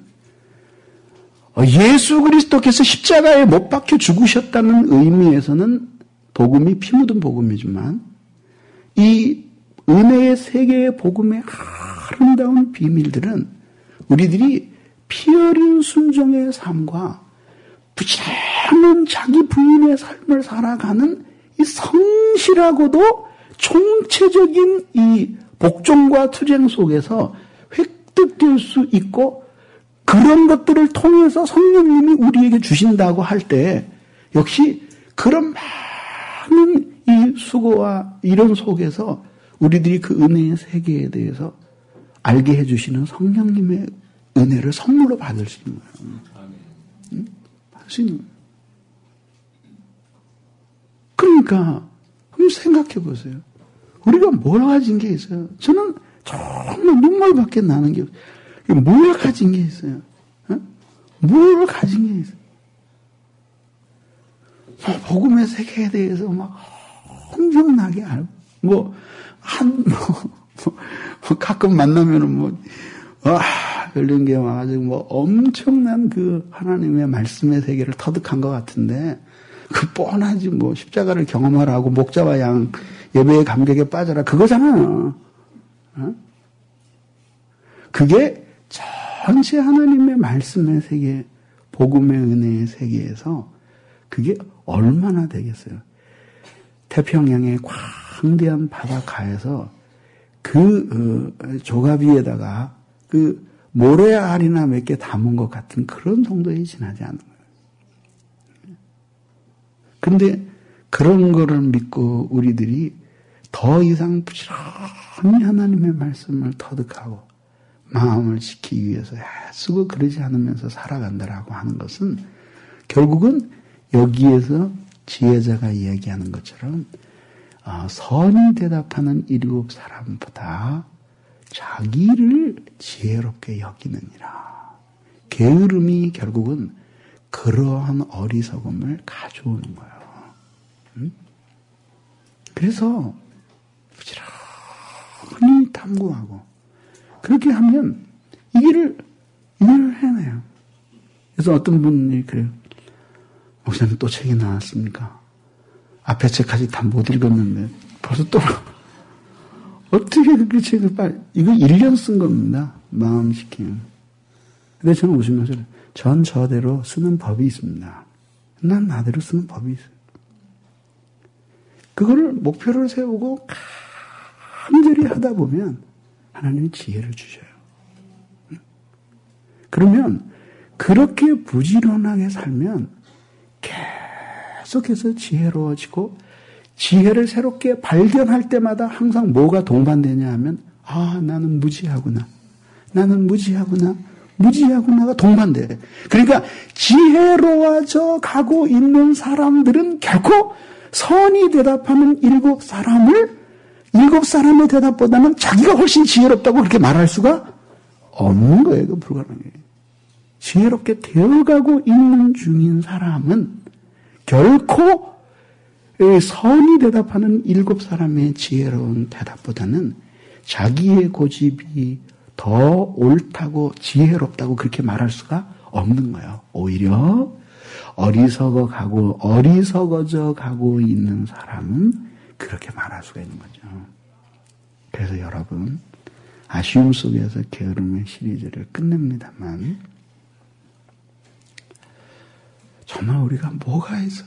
예수 그리스도께서 십자가에 못 박혀 죽으셨다는 의미에서는 복음이 피 묻은 복음이지만 이 은혜의 세계의 복음의 아름다운 비밀들은 우리들이 피 어린 순종의 삶과 부지런한 자기 부인의 삶을 살아가는 이 성실하고도 총체적인 이 복종과 투쟁 속에서 획득될 수 있고 그런 것들을 통해서 성령님이 우리에게 주신다고 할 때 역시 그런 많은 이 수고와 이런 속에서 우리들이 그 은혜의 세계에 대해서 알게 해주시는 성령님의 은혜를 선물로 받을 수 있는 거예요. 응? 받을 수 있는 거예요. 그러니까 한번 생각해 보세요. 우리가 뭘 가진 게 있어요? 저는 정말 눈물밖에 나는 게 없어요. 뭘 가진 게 있어요? 어? 뭘 가진 게 있어요? 복음의 세계에 대해서 막 엄청나게 알고 가끔 만나면은 그런 게 와가지고 엄청난 그 하나님의 말씀의 세계를 터득한 것 같은데 그 뻔하지 십자가를 경험하라고 목자와 양 예배의 감격에 빠져라 그거잖아. 어? 그게 전체 하나님의 말씀의 세계 복음의 은혜의 세계에서 그게 얼마나 되겠어요. 태평양의 광대한 바닷가에서 그 조각 위에다가 그 모래알이나 몇 개 담은 것 같은 그런 정도에 지나지 않는 거예요. 그런데 그런 거를 믿고 우리들이 더 이상 부지런히 하나님의 말씀을 터득하고 마음을 지키기 위해서 애쓰고 그러지 않으면서 살아간다라고 하는 것은 결국은 여기에서 지혜자가 이야기하는 것처럼 선이 대답하는 7사람보다 자기를 지혜롭게 여기느니라. 게으름이 결국은 그러한 어리석음을 가져오는 거예요. 그래서 부지런히 탐구하고 그렇게 하면 이 길을 해내요. 그래서 어떤 분이 그래요. 목사님 또 책이 나왔습니까? 앞에 책까지 다 못 읽었는데 벌써 또 어떻게 그 책을 빨리 이거 1년 쓴 겁니다. 마음 지키면. 근데 저는 웃으면서 전 저대로 쓰는 법이 있습니다. 난 나대로 쓰는 법이 있어요. 그거를 목표를 세우고 간절히 하다 보면 하나님이 지혜를 주셔요. 그러면 그렇게 부지런하게 살면 계속해서 지혜로워지고 지혜를 새롭게 발견할 때마다 항상 뭐가 동반되냐 하면 나는 무지하구나. 나는 무지하구나가 동반돼. 그러니까 지혜로워져 가고 있는 사람들은 결코 선이 대답하는 7사람의 대답보다는 자기가 훨씬 지혜롭다고 그렇게 말할 수가 없는 거예요. 그 불가능해요. 지혜롭게 되어가고 있는 중인 사람은 결코 선이 대답하는 7사람의 지혜로운 대답보다는 자기의 고집이 더 옳다고 지혜롭다고 그렇게 말할 수가 없는 거예요. 오히려 어리석어져 가고 있는 사람은 그렇게 말할 수가 있는 거죠. 그래서 여러분 아쉬움 속에서 게으름의 시리즈를 끝냅니다만 정말 우리가 뭐가 있어요?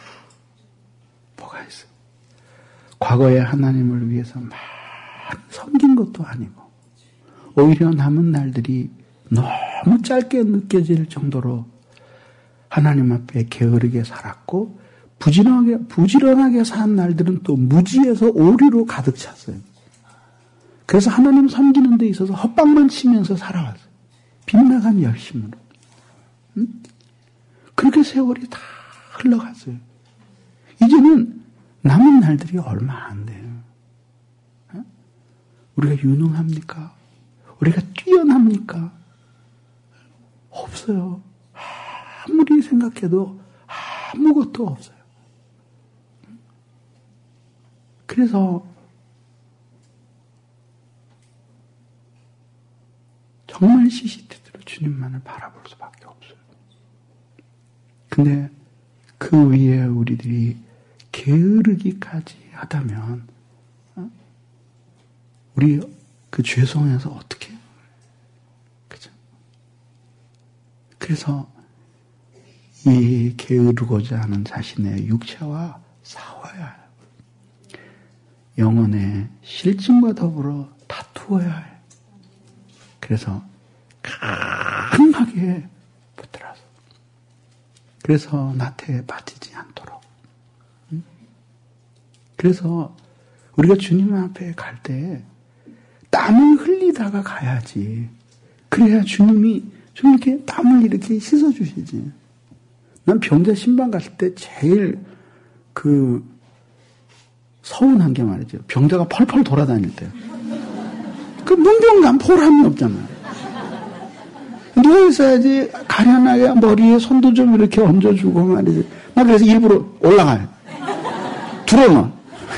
과거에 하나님을 위해서 많이 섬긴 것도 아니고 오히려 남은 날들이 너무 짧게 느껴질 정도로 하나님 앞에 게으르게 살았고 부지런하게 산 날들은 또 무지에서 오류로 가득 찼어요. 그래서 하나님 섬기는 데 있어서 헛방만 치면서 살아왔어요. 빗나간 열심으로. 그렇게 세월이 다 흘러갔어요. 이제는 남은 날들이 얼마 안 돼요. 우리가 유능합니까? 우리가 뛰어납니까? 없어요. 아무리 생각해도 아무것도 없어요. 그래서 정말 시시때때로 주님만을 바라볼 수밖에 없어요. 근데 그 위에 우리들이 게으르기까지 하다면 우리 그 죄송해서 어떻게 해요? 그죠? 그래서 이 게으르고자 하는 자신의 육체와 싸워야 해요. 영혼의 실증과 더불어 다투어야 해요. 그래서 강하게 붙들어서 그래서 나태에 빠지지 않도록 그래서 우리가 주님 앞에 갈 때 땀을 흘리다가 가야지. 그래야 주님이 좀 이렇게 땀을 이렇게 씻어주시지. 난 병자 신방 갔을 때 제일 서운한 게 말이죠. 병자가 펄펄 돌아다닐 때. 그 문병감 보람이 없잖아요. 누워있어야지 가련하게 머리에 손도 좀 이렇게 얹어주고 말이지. 나 그래서 일부러 올라가요. 들어놔.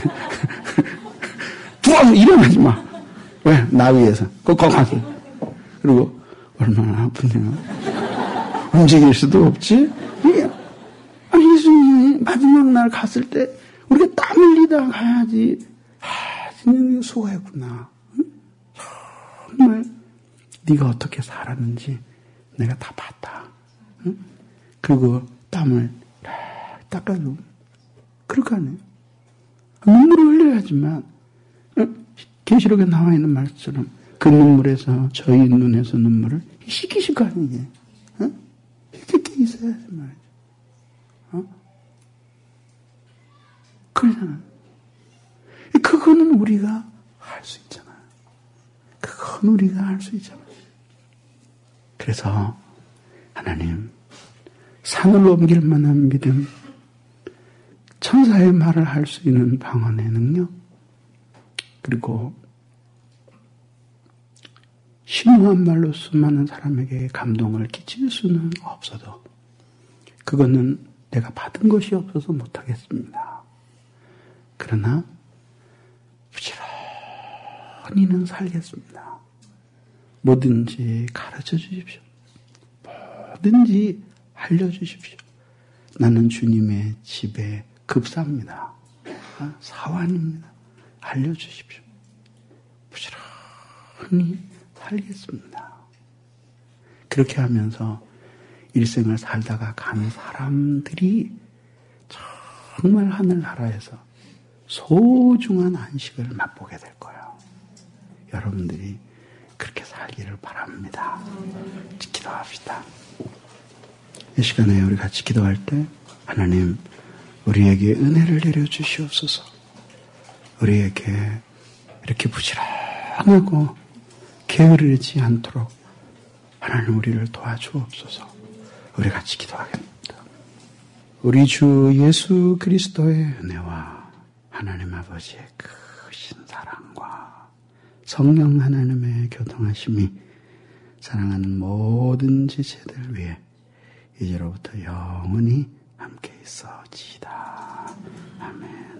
들어와서 일어나지 마. 왜? 나 위해서. 거기 가서. 그리고 얼마나 아픈데요. 움직일 수도 없지. 아니 예수님이 마지막 날 갔을 때 우리가 땀 흘리다 가야지. 진짜 수고했구나. 정말 네가 어떻게 살았는지 내가 다 봤다. 응? 그리고 땀을 닦아주고 그렇게 하네요. 눈물을 흘려야지만 계시록에 나와 있는 말처럼 그 눈물에서 저희 눈에서 눈물을 씻기실 거 아니에요. 이렇게 있어야지 말이죠. 그러잖아요. 그거는 우리가 할 수 있잖아요. 그건 우리가 할 수 있잖아요. 그래서 하나님 산을 옮길 만한 믿음, 천사의 말을 할 수 있는 방언의 능력, 그리고 심오한 말로 수많은 사람에게 감동을 끼칠 수는 없어도 그거는 내가 받은 것이 없어서 못하겠습니다. 그러나 부지런히는 살겠습니다. 뭐든지 가르쳐 주십시오. 뭐든지 알려주십시오. 나는 주님의 집에 급사입니다. 사환입니다. 알려주십시오. 부지런히 살겠습니다. 그렇게 하면서 일생을 살다가 간 사람들이 정말 하늘나라에서 소중한 안식을 맛보게 될 거예요. 여러분들이 그렇게 살기를 바랍니다. 기도합시다. 이 시간에 우리 같이 기도할 때 하나님 우리에게 은혜를 내려주시옵소서. 우리에게 이렇게 부지런하고 게으르지 않도록 하나님 우리를 도와주옵소서. 우리 같이 기도하겠습니다. 우리 주 예수 그리스도의 은혜와 하나님 아버지의 크신 사랑과 성령 하나님의 교통하심이 사랑하는 모든 지체들 위해 이제로부터 영원히 함께 있어지이다. 아멘.